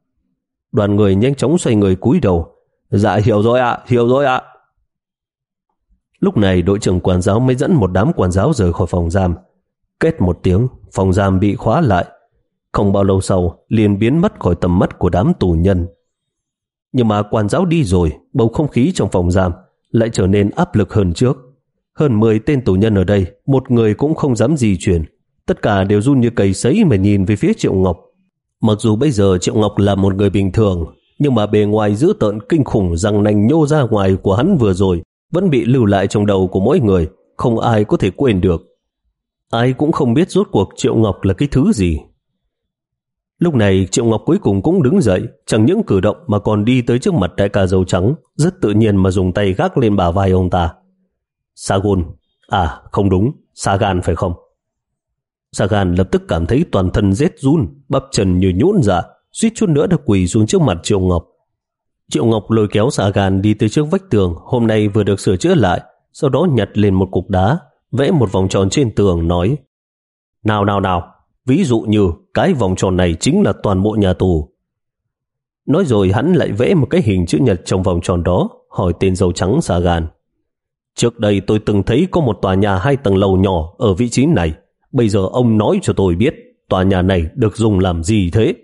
Đoàn người nhanh chóng xoay người cúi đầu: Dạ hiểu rồi ạ, hiểu rồi ạ. Lúc này đội trưởng quản giáo mới dẫn một đám quản giáo rời khỏi phòng giam. Két một tiếng, phòng giam bị khóa lại. Không bao lâu sau, liền biến mất khỏi tầm mắt của đám tù nhân. Nhưng mà quản giáo đi rồi, bầu không khí trong phòng giam lại trở nên áp lực hơn trước. Hơn mười tên tù nhân ở đây, một người cũng không dám di chuyển. Tất cả đều run như cầy sấy mà nhìn về phía Triệu Ngọc. Mặc dù bây giờ Triệu Ngọc là một người bình thường, nhưng mà bề ngoài dữ tợn kinh khủng răng nanh nhô ra ngoài của hắn vừa rồi vẫn bị lưu lại trong đầu của mỗi người, không ai có thể quên được. Ai cũng không biết rốt cuộc Triệu Ngọc là cái thứ gì. Lúc này Triệu Ngọc cuối cùng cũng đứng dậy, chẳng những cử động mà còn đi tới trước mặt đại ca dâu trắng, rất tự nhiên mà dùng tay gác lên bả vai ông ta. Sagun, à không đúng, Sagan phải không? Sagan lập tức cảm thấy toàn thân rét run, bắp chân như nhũn ra, suýt chút nữa đã quỳ xuống trước mặt Triệu Ngọc. Triệu Ngọc lôi kéo Sagan đi tới trước vách tường hôm nay vừa được sửa chữa lại, sau đó nhặt lên một cục đá, vẽ một vòng tròn trên tường, nói: Nào nào nào, ví dụ như cái vòng tròn này chính là toàn bộ nhà tù. Nói rồi hắn lại vẽ một cái hình chữ nhật trong vòng tròn đó, hỏi tên dâu trắng Sagan: Trước đây tôi từng thấy có một tòa nhà hai tầng lầu nhỏ ở vị trí này, bây giờ ông nói cho tôi biết tòa nhà này được dùng làm gì thế?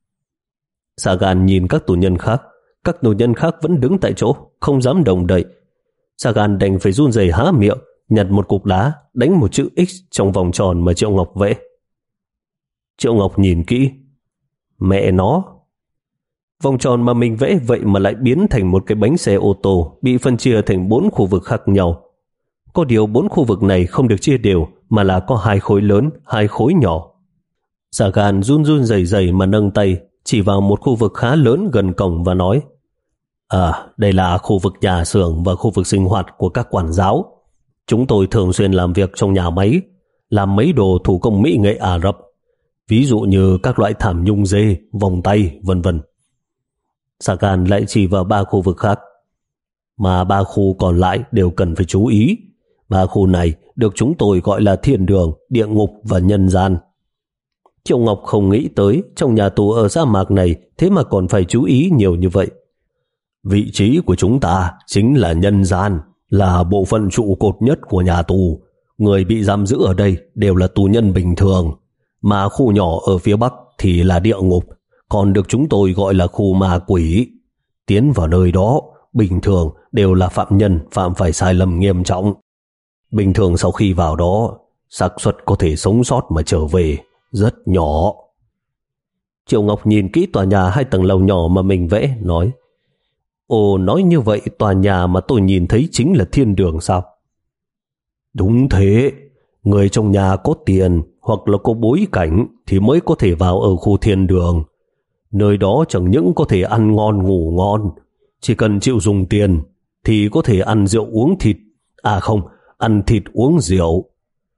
Sagan nhìn các tù nhân khác, các tù nhân khác vẫn đứng tại chỗ, không dám động đậy. Sagan đành phải run rẩy há miệng, nhặt một cục đá, đánh một chữ X trong vòng tròn mà Triệu Ngọc vẽ. Triệu Ngọc nhìn kỹ, mẹ nó, vòng tròn mà mình vẽ vậy mà lại biến thành một cái bánh xe ô tô bị phân chia thành bốn khu vực khác nhau. Có điều bốn khu vực này không được chia đều mà là có hai khối lớn, hai khối nhỏ. Sagan run run rẩy rẩy mà nâng tay chỉ vào một khu vực khá lớn gần cổng và nói: À, đây là khu vực nhà xưởng và khu vực sinh hoạt của các quản giáo. Chúng tôi thường xuyên làm việc trong nhà máy, làm mấy đồ thủ công mỹ nghệ Ả Rập, ví dụ như các loại thảm nhung dê, vòng tay, vân vân. Sagan lại chỉ vào ba khu vực khác, mà ba khu còn lại đều cần phải chú ý. Ba khu này được chúng tôi gọi là thiên đường, địa ngục và nhân gian. Triệu Ngọc không nghĩ tới trong nhà tù ở sa mạc này thế mà còn phải chú ý nhiều như vậy. Vị trí của chúng ta chính là nhân gian, là bộ phận trụ cột nhất của nhà tù. Người bị giam giữ ở đây đều là tù nhân bình thường, mà khu nhỏ ở phía bắc thì là địa ngục, còn được chúng tôi gọi là khu ma quỷ. Tiến vào nơi đó, bình thường đều là phạm nhân phạm phải sai lầm nghiêm trọng. Bình thường sau khi vào đó, xác suất có thể sống sót mà trở về rất nhỏ. Triệu Ngọc nhìn kỹ tòa nhà hai tầng lầu nhỏ mà mình vẽ, nói: Ồ, nói như vậy tòa nhà mà tôi nhìn thấy chính là thiên đường sao? Đúng thế, người trong nhà có tiền hoặc là có bối cảnh thì mới có thể vào ở khu thiên đường. Nơi đó chẳng những có thể ăn ngon ngủ ngon, chỉ cần chịu dùng tiền thì có thể ăn rượu uống thịt, à không, ăn thịt uống rượu.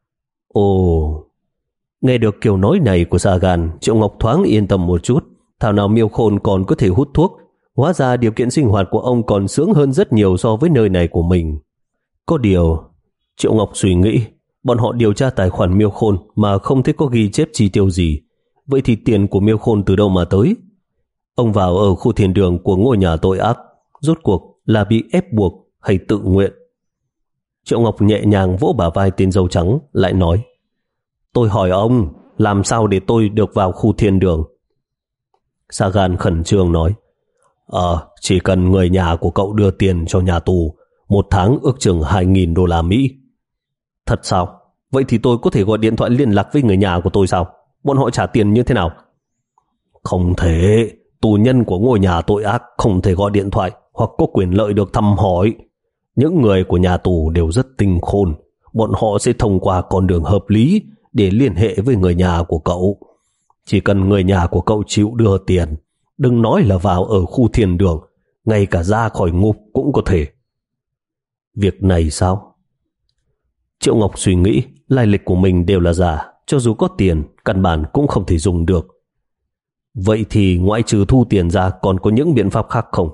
Ồ, nghe được kiểu nói này của Sagan, Triệu Ngọc thoáng yên tâm một chút. Thảo nào Miêu Khôn còn có thể hút thuốc, hóa ra điều kiện sinh hoạt của ông còn sướng hơn rất nhiều so với nơi này của mình. Có điều, Triệu Ngọc suy nghĩ, bọn họ điều tra tài khoản Miêu Khôn mà không thấy có ghi chép chi tiêu gì. Vậy thì tiền của Miêu Khôn từ đâu mà tới? Ông vào ở khu thiên đường của ngôi nhà tội ác, rốt cuộc là bị ép buộc hay tự nguyện? Triệu Ngọc nhẹ nhàng vỗ bả vai tên dâu trắng, lại nói: Tôi hỏi ông, làm sao để tôi được vào khu thiên đường? Sagan khẩn trương nói: Ờ, chỉ cần người nhà của cậu đưa tiền cho nhà tù, một tháng ước chừng hai nghìn đô la Mỹ. Thật sao? Vậy thì tôi có thể gọi điện thoại liên lạc với người nhà của tôi sao? Bọn họ trả tiền như thế nào? Không thể, tù nhân của ngôi nhà tội ác không thể gọi điện thoại hoặc có quyền lợi được thăm hỏi. Những người của nhà tù đều rất tinh khôn, bọn họ sẽ thông qua con đường hợp lý để liên hệ với người nhà của cậu. Chỉ cần người nhà của cậu chịu đưa tiền, đừng nói là vào ở khu thiên đường, ngay cả ra khỏi ngục cũng có thể. Việc này sao? Triệu Ngọc suy nghĩ, lai lịch của mình đều là giả, cho dù có tiền, căn bản cũng không thể dùng được. Vậy thì ngoại trừ thu tiền ra còn có những biện pháp khác không?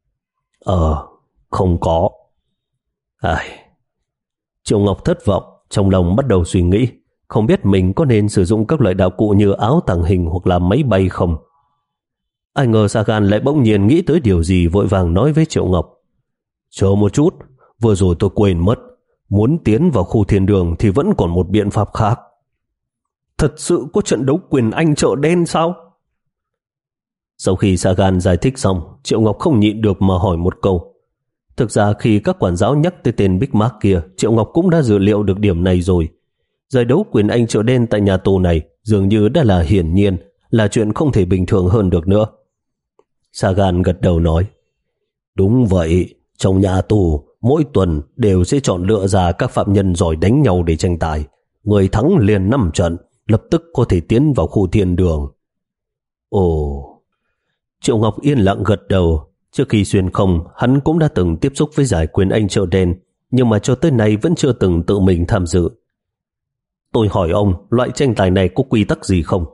Ờ, không có. Ai... Triệu Ngọc thất vọng, trong lòng bắt đầu suy nghĩ, không biết mình có nên sử dụng các loại đạo cụ như áo tàng hình hoặc là máy bay không. Ai ngờ Sagan lại bỗng nhiên nghĩ tới điều gì, vội vàng nói với Triệu Ngọc: Chờ một chút, vừa rồi tôi quên mất, muốn tiến vào khu thiên đường thì vẫn còn một biện pháp khác. Thật sự có trận đấu quyền Anh chợ đen sao? Sau khi Sagan giải thích xong, Triệu Ngọc không nhịn được mà hỏi một câu. Thực ra khi các quản giáo nhắc tới tên Big Mac kia, Triệu Ngọc cũng đã dự liệu được điểm này rồi. Giải đấu quyền Anh chợ đen tại nhà tù này dường như đã là hiển nhiên, là chuyện không thể bình thường hơn được nữa. Sagan gật đầu nói: Đúng vậy, trong nhà tù mỗi tuần đều sẽ chọn lựa ra các phạm nhân giỏi đánh nhau để tranh tài. Người thắng liền năm trận, lập tức có thể tiến vào khu thiên đường. Ồ... Triệu Ngọc yên lặng gật đầu. Trước khi xuyên không, hắn cũng đã từng tiếp xúc với giải quyền Anh chợ đen, nhưng mà cho tới nay vẫn chưa từng tự mình tham dự. Tôi hỏi ông, loại tranh tài này có quy tắc gì không?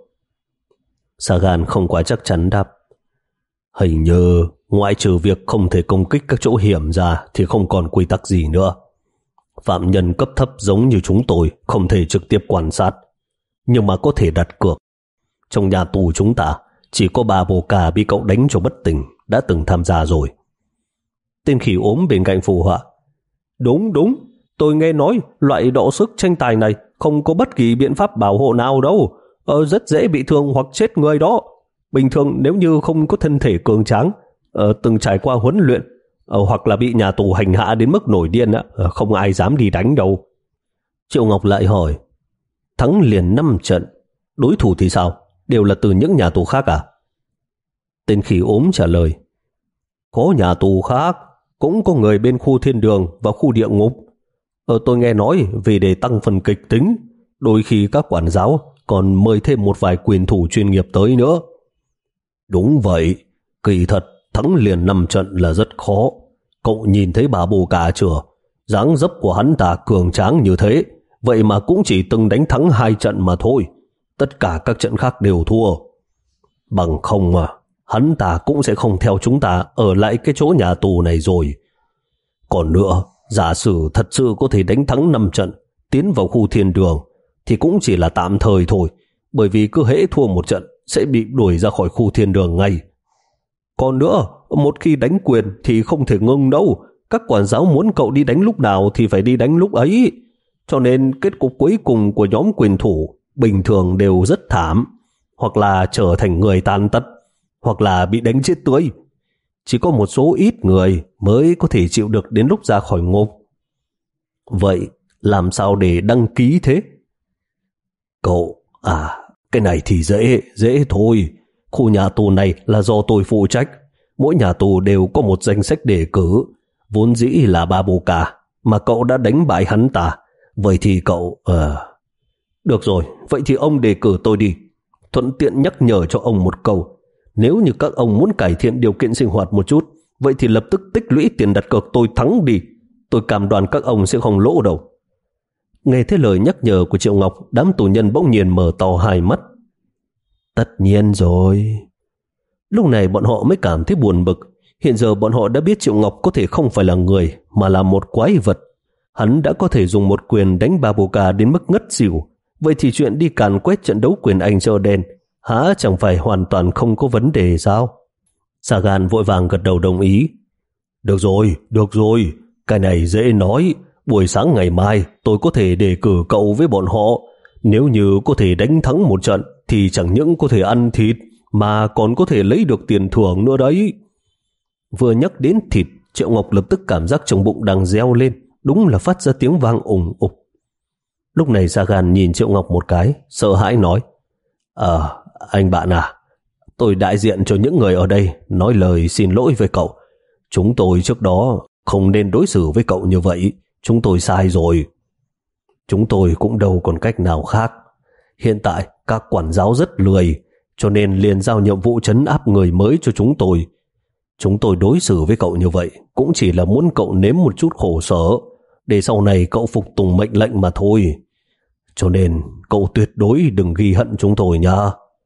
Sagan không quá chắc chắn đáp: Hình như ngoại trừ việc không thể công kích các chỗ hiểm ra thì không còn quy tắc gì nữa. Phạm nhân cấp thấp giống như chúng tôi không thể trực tiếp quan sát, nhưng mà có thể đặt cược. Trong nhà tù chúng ta chỉ có bà bồ cà bị cậu đánh cho bất tỉnh đã từng tham gia rồi. Tên khỉ ốm bên cạnh phụ họa: Đúng đúng, tôi nghe nói loại đọ sức tranh tài này không có bất kỳ biện pháp bảo hộ nào đâu, ờ, rất dễ bị thương hoặc chết người đó. Bình thường nếu như không có thân thể cường tráng, ờ, từng trải qua huấn luyện, ờ, hoặc là bị nhà tù hành hạ đến mức nổi điên, ờ, không ai dám đi đánh đâu. Triệu Ngọc lại hỏi: Thắng liền năm trận, đối thủ thì sao? Đều là từ những nhà tù khác à? Tên khỉ ốm trả lời: Có nhà tù khác, cũng có người bên khu thiên đường và khu địa ngục. Ờ, tôi nghe nói vì để tăng phần kịch tính, đôi khi các quản giáo còn mời thêm một vài quyền thủ chuyên nghiệp tới nữa. Đúng vậy, kỳ thật thắng liền năm trận là rất khó. Cậu nhìn thấy bà bồ cà chưa? Dáng dấp của hắn ta cường tráng như thế, vậy mà cũng chỉ từng đánh thắng hai trận mà thôi. Tất cả các trận khác đều thua. Bằng không mà hắn ta cũng sẽ không theo chúng ta ở lại cái chỗ nhà tù này rồi. Còn nữa, giả sử thật sự có thể đánh thắng năm trận, tiến vào khu thiên đường, thì cũng chỉ là tạm thời thôi. bởi vì cứ hễ thua một trận sẽ bị đuổi ra khỏi khu thiên đường ngay. Còn nữa, một khi đánh quyền thì không thể ngưng đâu. Các quản giáo muốn cậu đi đánh lúc nào thì phải đi đánh lúc ấy. Cho nên kết cục cuối cùng của nhóm quyền thủ bình thường đều rất thảm, hoặc là trở thành người tàn tật, hoặc là bị đánh chết tươi. Chỉ có một số ít người mới có thể chịu được đến lúc ra khỏi ngục. Vậy làm sao để đăng ký thế? Cậu, à, cái này thì dễ, dễ thôi. Khu nhà tù này là do tôi phụ trách. Mỗi nhà tù đều có một danh sách đề cử. Vốn dĩ là Baboka, mà cậu đã đánh bại hắn ta. Vậy thì cậu... Uh... Được rồi, vậy thì ông đề cử tôi đi. Thuận tiện nhắc nhở cho ông một câu. Nếu như các ông muốn cải thiện điều kiện sinh hoạt một chút, vậy thì lập tức tích lũy tiền đặt cược tôi thắng đi. Tôi cam đoan các ông sẽ không lỗ đâu. Nghe thấy lời nhắc nhở của Triệu Ngọc, đám tù nhân bỗng nhiên mở to hai mắt. Tất nhiên rồi. Lúc này bọn họ mới cảm thấy buồn bực. Hiện giờ bọn họ đã biết Triệu Ngọc có thể không phải là người, mà là một quái vật. Hắn đã có thể dùng một quyền đánh Baboka đến mức ngất xỉu. Vậy thì chuyện đi càn quét trận đấu quyền Anh Chợ Đen hả chẳng phải hoàn toàn không có vấn đề sao? Sagan vội vàng gật đầu đồng ý. Được rồi, được rồi, cái này dễ nói. Buổi sáng ngày mai tôi có thể đề cử cậu với bọn họ. Nếu như có thể đánh thắng một trận thì chẳng những có thể ăn thịt mà còn có thể lấy được tiền thưởng nữa đấy. Vừa nhắc đến thịt, Triệu Ngọc lập tức cảm giác trong bụng đang reo lên, đúng là phát ra tiếng vang ủng ục. Lúc này Sagan nhìn Triệu Ngọc một cái, sợ hãi nói: Ờ, anh bạn à, tôi đại diện cho những người ở đây nói lời xin lỗi với cậu. Chúng tôi trước đó không nên đối xử với cậu như vậy. Chúng tôi sai rồi. Chúng tôi cũng đâu còn cách nào khác. Hiện tại các quản giáo rất lười, cho nên liền giao nhiệm vụ trấn áp người mới cho chúng tôi. Chúng tôi đối xử với cậu như vậy cũng chỉ là muốn cậu nếm một chút khổ sở, để sau này cậu phục tùng mệnh lệnh mà thôi. Cho nên cậu tuyệt đối đừng ghi hận chúng tôi nha.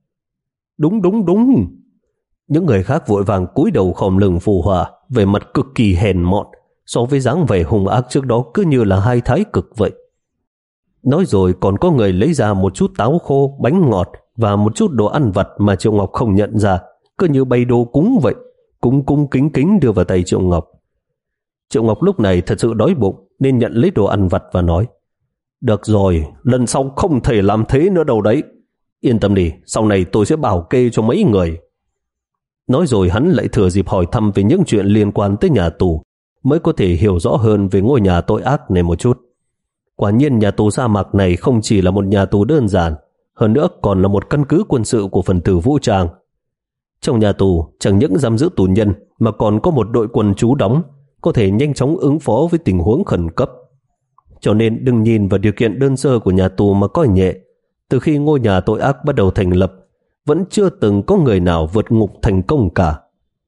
Đúng đúng đúng. Những người khác vội vàng cúi đầu khom lưng phù hòa, về mặt cực kỳ hèn mọn, so với dáng vẻ hung ác trước đó cứ như là hai thái cực vậy. Nói rồi còn có người lấy ra một chút táo khô, bánh ngọt và một chút đồ ăn vặt mà Triệu Ngọc không nhận ra, cứ như bày đồ cúng vậy, cúng cúng kính kính đưa vào tay Triệu Ngọc. Triệu Ngọc lúc này thật sự đói bụng nên nhận lấy đồ ăn vặt và nói: Được rồi, lần sau không thể làm thế nữa đâu đấy. Yên tâm đi, sau này tôi sẽ bảo kê cho mấy người. Nói rồi hắn lại thừa dịp hỏi thăm về những chuyện liên quan tới nhà tù, mới có thể hiểu rõ hơn về ngôi nhà tội ác này một chút. Quả nhiên nhà tù sa mạc này không chỉ là một nhà tù đơn giản, hơn nữa còn là một căn cứ quân sự của phần tử vũ trang. Trong nhà tù chẳng những giam giữ tù nhân mà còn có một đội quân trú đóng, có thể nhanh chóng ứng phó với tình huống khẩn cấp. Cho nên đừng nhìn vào điều kiện đơn sơ của nhà tù mà coi nhẹ. Từ khi ngôi nhà tội ác bắt đầu thành lập, vẫn chưa từng có người nào vượt ngục thành công cả.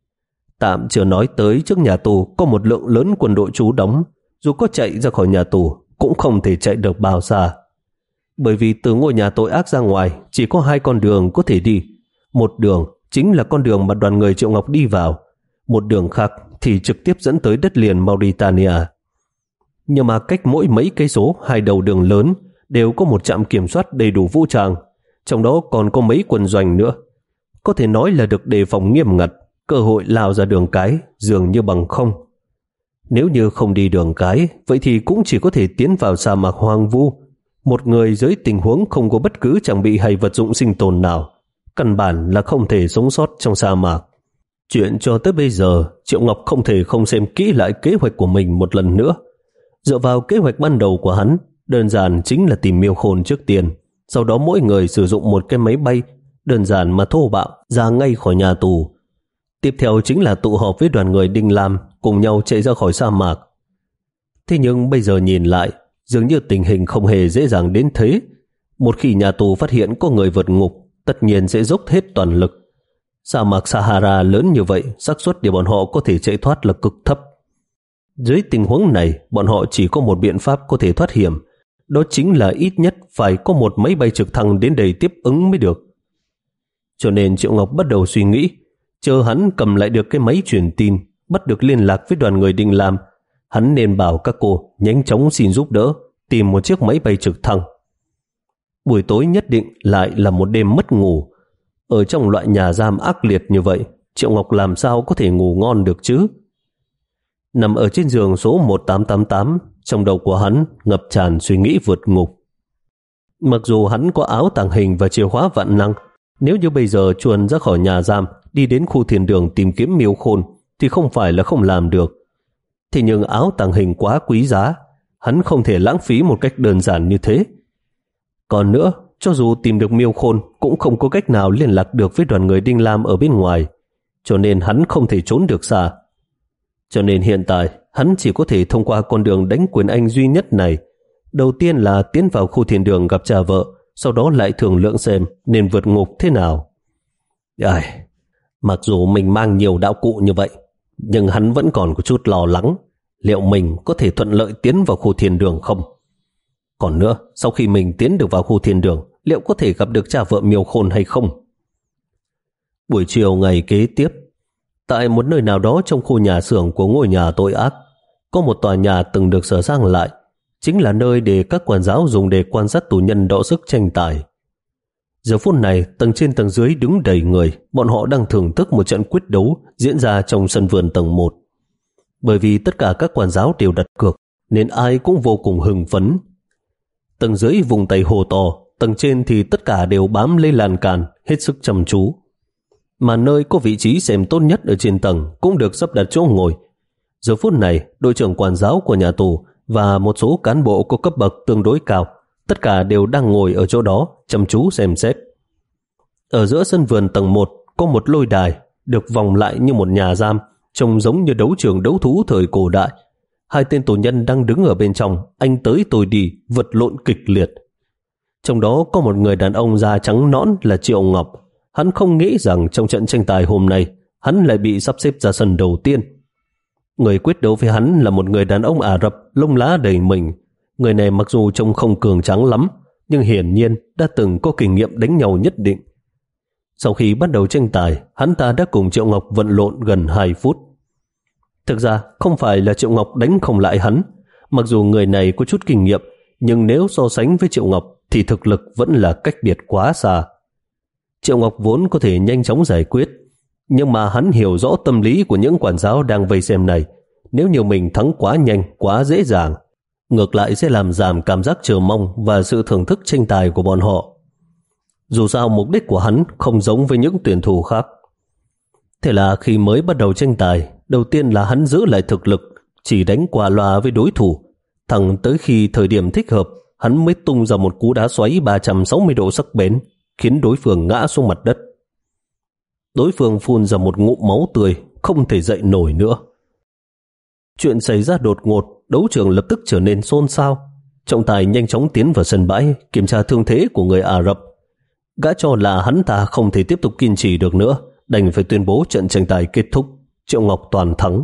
Tạm chưa nói tới trước nhà tù có một lượng lớn quân đội trú đóng, dù có chạy ra khỏi nhà tù cũng không thể chạy được bao xa. Bởi vì từ ngôi nhà tội ác ra ngoài chỉ có hai con đường có thể đi. Một đường chính là con đường mà đoàn người Triệu Ngọc đi vào, một đường khác thì trực tiếp dẫn tới đất liền Mauritania. Nhưng mà cách mỗi mấy cây số hai đầu đường lớn đều có một trạm kiểm soát đầy đủ vũ trang, trong đó còn có mấy quân doanh nữa. Có thể nói là được đề phòng nghiêm ngặt, cơ hội lao ra đường cái dường như bằng không. Nếu như không đi đường cái, vậy thì cũng chỉ có thể tiến vào sa mạc hoang vu. Một người dưới tình huống không có bất cứ trang bị hay vật dụng sinh tồn nào, căn bản là không thể sống sót trong sa mạc. Chuyện cho tới bây giờ, Triệu Ngọc không thể không xem kỹ lại kế hoạch của mình một lần nữa. Dựa vào kế hoạch ban đầu của hắn, đơn giản chính là tìm Miêu Khôn trước tiên, sau đó mỗi người sử dụng một cái máy bay đơn giản mà thô bạo ra ngay khỏi nhà tù. Tiếp theo chính là tụ họp với đoàn người Đinh Lam cùng nhau chạy ra khỏi sa mạc. Thế nhưng bây giờ nhìn lại, dường như tình hình không hề dễ dàng đến thế. Một khi nhà tù phát hiện có người vượt ngục, tất nhiên sẽ dốc hết toàn lực. Sa mạc Sahara lớn như vậy, xác suất để bọn họ có thể chạy thoát là cực thấp. Dưới tình huống này, bọn họ chỉ có một biện pháp có thể thoát hiểm, đó chính là ít nhất phải có một máy bay trực thăng đến đây tiếp ứng mới được. Cho nên Triệu Ngọc bắt đầu suy nghĩ, chờ hắn cầm lại được cái máy truyền tin, bắt được liên lạc với đoàn người Đinh Lam, hắn nên bảo các cô nhanh chóng xin giúp đỡ, tìm một chiếc máy bay trực thăng. Buổi tối nhất định lại là một đêm mất ngủ. Ở trong loại nhà giam ác liệt như vậy, Triệu Ngọc làm sao có thể ngủ ngon được chứ? Nằm ở trên giường số một tám tám tám, trong đầu của hắn ngập tràn suy nghĩ vượt ngục. Mặc dù hắn có áo tàng hình và chìa khóa vạn năng, nếu như bây giờ chuồn ra khỏi nhà giam, đi đến khu thiền đường tìm kiếm Miêu Khôn thì không phải là không làm được. Thế nhưng áo tàng hình quá quý giá, hắn không thể lãng phí một cách đơn giản như thế. Còn nữa, cho dù tìm được Miêu Khôn cũng không có cách nào liên lạc được với đoàn người Đinh Lam ở bên ngoài, cho nên hắn không thể trốn được xa. Cho nên hiện tại, hắn chỉ có thể thông qua con đường đánh quyền Anh duy nhất này. Đầu tiên là tiến vào khu thiền đường gặp cha vợ, sau đó lại thương lượng xem nên vượt ngục thế nào. Ai, mặc dù mình mang nhiều đạo cụ như vậy, nhưng hắn vẫn còn có chút lo lắng liệu mình có thể thuận lợi tiến vào khu thiền đường không. Còn nữa, sau khi mình tiến được vào khu thiền đường, liệu có thể gặp được cha vợ Miêu Khôn hay không? Buổi chiều ngày kế tiếp, tại một nơi nào đó trong khu nhà xưởng của ngôi nhà tội ác, có một tòa nhà từng được sửa sang lại, chính là nơi để các quản giáo dùng để quan sát tù nhân đọ sức tranh tài. Giờ phút này, tầng trên tầng dưới đứng đầy người, bọn họ đang thưởng thức một trận quyết đấu diễn ra trong sân vườn tầng một. Bởi vì tất cả các quản giáo đều đặt cược, nên ai cũng vô cùng hưng phấn. Tầng dưới vùng tay hồ to, tầng trên thì tất cả đều bám lấy lan can, hết sức chăm chú. Mà nơi có vị trí xem tốt nhất ở trên tầng cũng được sắp đặt chỗ ngồi. Giờ phút này, đội trưởng quản giáo của nhà tù và một số cán bộ có cấp bậc tương đối cao, tất cả đều đang ngồi ở chỗ đó chăm chú xem xét. Ở giữa sân vườn tầng một có một lôi đài được vòng lại như một nhà giam, trông giống như đấu trường đấu thú thời cổ đại. Hai tên tù nhân đang đứng ở bên trong, anh tới tôi đi, vật lộn kịch liệt. Trong đó có một người đàn ông da trắng nõn là Triệu Ngọc. Hắn không nghĩ rằng trong trận tranh tài hôm nay, hắn lại bị sắp xếp ra sân đầu tiên. Người quyết đấu với hắn là một người đàn ông Ả Rập, lông lá đầy mình. Người này mặc dù trông không cường tráng lắm, nhưng hiển nhiên đã từng có kinh nghiệm đánh nhau nhất định. Sau khi bắt đầu tranh tài, hắn ta đã cùng Triệu Ngọc vận lộn gần hai phút. Thực ra không phải là Triệu Ngọc đánh không lại hắn. Mặc dù người này có chút kinh nghiệm, nhưng nếu so sánh với Triệu Ngọc thì thực lực vẫn là cách biệt quá xa. Triệu Ngọc vốn có thể nhanh chóng giải quyết, nhưng mà hắn hiểu rõ tâm lý của những quản giáo đang vây xem này. Nếu như mình thắng quá nhanh, quá dễ dàng, ngược lại sẽ làm giảm cảm giác chờ mong và sự thưởng thức tranh tài của bọn họ. Dù sao mục đích của hắn không giống với những tuyển thủ khác. Thế là khi mới bắt đầu tranh tài, đầu tiên là hắn giữ lại thực lực, chỉ đánh qua loa với đối thủ. Thẳng tới khi thời điểm thích hợp, hắn mới tung ra một cú đá xoáy ba trăm sáu mươi độ sắc bén, khiến đối phương ngã xuống mặt đất. Đối phương phun ra một ngụm máu tươi, không thể dậy nổi nữa. Chuyện xảy ra đột ngột, đấu trường lập tức trở nên xôn xao. Trọng tài nhanh chóng tiến vào sân bãi, kiểm tra thương thế của người Ả Rập. Gã cho là hắn ta không thể tiếp tục kiên trì được nữa, đành phải tuyên bố trận tranh tài kết thúc, Triệu Ngọc toàn thắng.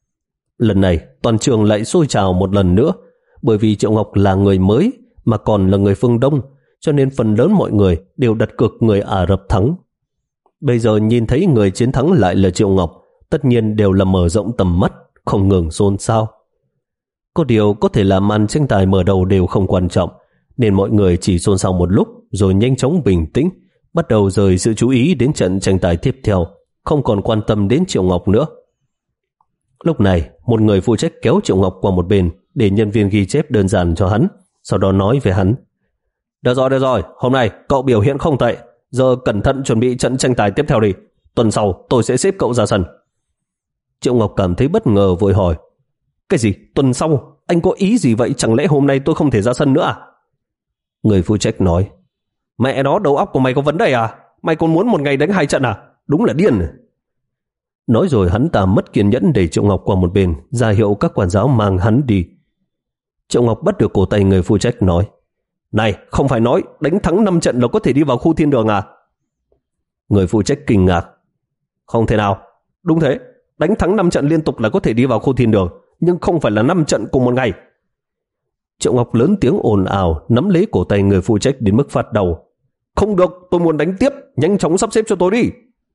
Lần này, toàn trường lại sôi trào một lần nữa, bởi vì Triệu Ngọc là người mới, mà còn là người phương Đông, cho nên phần lớn mọi người đều đặt cược người Ả Rập thắng. Bây giờ nhìn thấy người chiến thắng lại là Triệu Ngọc, tất nhiên đều là mở rộng tầm mắt, không ngừng xôn xao. Có điều có thể là màn tranh tài mở đầu đều không quan trọng, nên mọi người chỉ xôn xao một lúc rồi nhanh chóng bình tĩnh, bắt đầu rời sự chú ý đến trận tranh tài tiếp theo, không còn quan tâm đến Triệu Ngọc nữa. Lúc này, một người phụ trách kéo Triệu Ngọc qua một bên để nhân viên ghi chép đơn giản cho hắn, sau đó nói với hắn: Được rồi, được rồi, hôm nay cậu biểu hiện không tệ, giờ cẩn thận chuẩn bị trận tranh tài tiếp theo đi, tuần sau tôi sẽ xếp cậu ra sân. Triệu Ngọc cảm thấy bất ngờ vội hỏi: Cái gì? Tuần sau? Anh có ý gì vậy? Chẳng lẽ hôm nay tôi không thể ra sân nữa à? Người phụ trách nói: Mẹ nó, đầu óc của mày có vấn đề à? Mày còn muốn một ngày đánh hai trận à? Đúng là điên. Nói rồi hắn ta mất kiên nhẫn để Triệu Ngọc qua một bên, ra hiệu các quản giáo mang hắn đi. Triệu Ngọc bắt được cổ tay người phụ trách nói: Này, không phải nói đánh thắng năm trận là có thể đi vào khu thiên đường à? Người phụ trách kinh ngạc: Không thể nào. Đúng thế, đánh thắng năm trận liên tục là có thể đi vào khu thiên đường, nhưng không phải là năm trận cùng một ngày. Triệu Ngọc lớn tiếng ồn ào, nắm lấy cổ tay người phụ trách đến mức phát đầu. Không được, tôi muốn đánh tiếp, nhanh chóng sắp xếp cho tôi đi.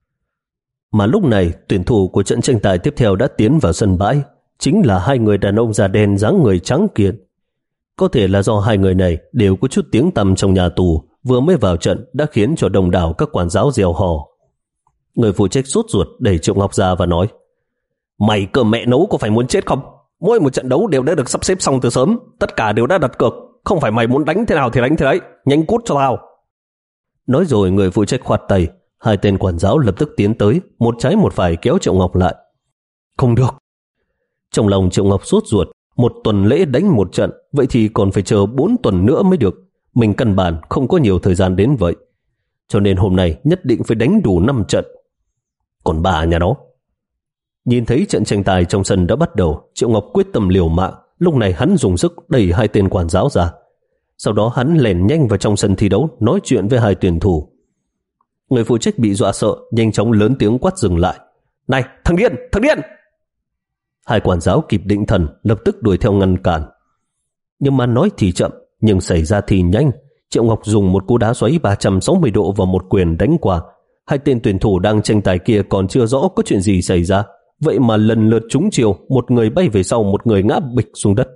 Mà lúc này, tuyển thủ của trận tranh tài tiếp theo đã tiến vào sân bãi, chính là hai người đàn ông da đen dáng người trắng kiện. Có thể là do hai người này đều có chút tiếng tăm trong nhà tù, vừa mới vào trận đã khiến cho đông đảo các quản giáo reo hò. Người phụ trách sốt ruột đẩy Triệu Ngọc ra và nói: Mày cơ mẹ nấu có phải muốn chết không? Mỗi một trận đấu đều đã được sắp xếp xong từ sớm, tất cả đều đã đặt cược, không phải mày muốn đánh thế nào thì đánh thế đấy, nhanh cút cho tao. Nói rồi người phụ trách khoát tay, hai tên quản giáo lập tức tiến tới, một trái một phải kéo Triệu Ngọc lại. Không được. Trong lòng Triệu Ngọc sốt ruột, một tuần lễ đánh một trận, vậy thì còn phải chờ bốn tuần nữa mới được. Mình căn bản không có nhiều thời gian đến vậy. Cho nên hôm nay nhất định phải đánh đủ năm trận. Còn bà nhà nó. Nhìn thấy trận tranh tài trong sân đã bắt đầu, Triệu Ngọc quyết tâm liều mạng. Lúc này hắn dùng sức đẩy hai tên quản giáo ra. Sau đó hắn lèn nhanh vào trong sân thi đấu, nói chuyện với hai tuyển thủ. Người phụ trách bị dọa sợ, nhanh chóng lớn tiếng quát dừng lại. Này, thằng điên, thằng điên! Hai quản giáo kịp định thần, lập tức đuổi theo ngăn cản. Nhưng mà nói thì chậm, nhưng xảy ra thì nhanh. Triệu Ngọc dùng một cú đá xoáy ba trăm sáu mươi độ vào một quyền đánh qua. Hai tên tuyển thủ đang tranh tài kia còn chưa rõ có chuyện gì xảy ra, vậy mà lần lượt trúng chiều, một người bay về sau, một người ngã bịch xuống đất.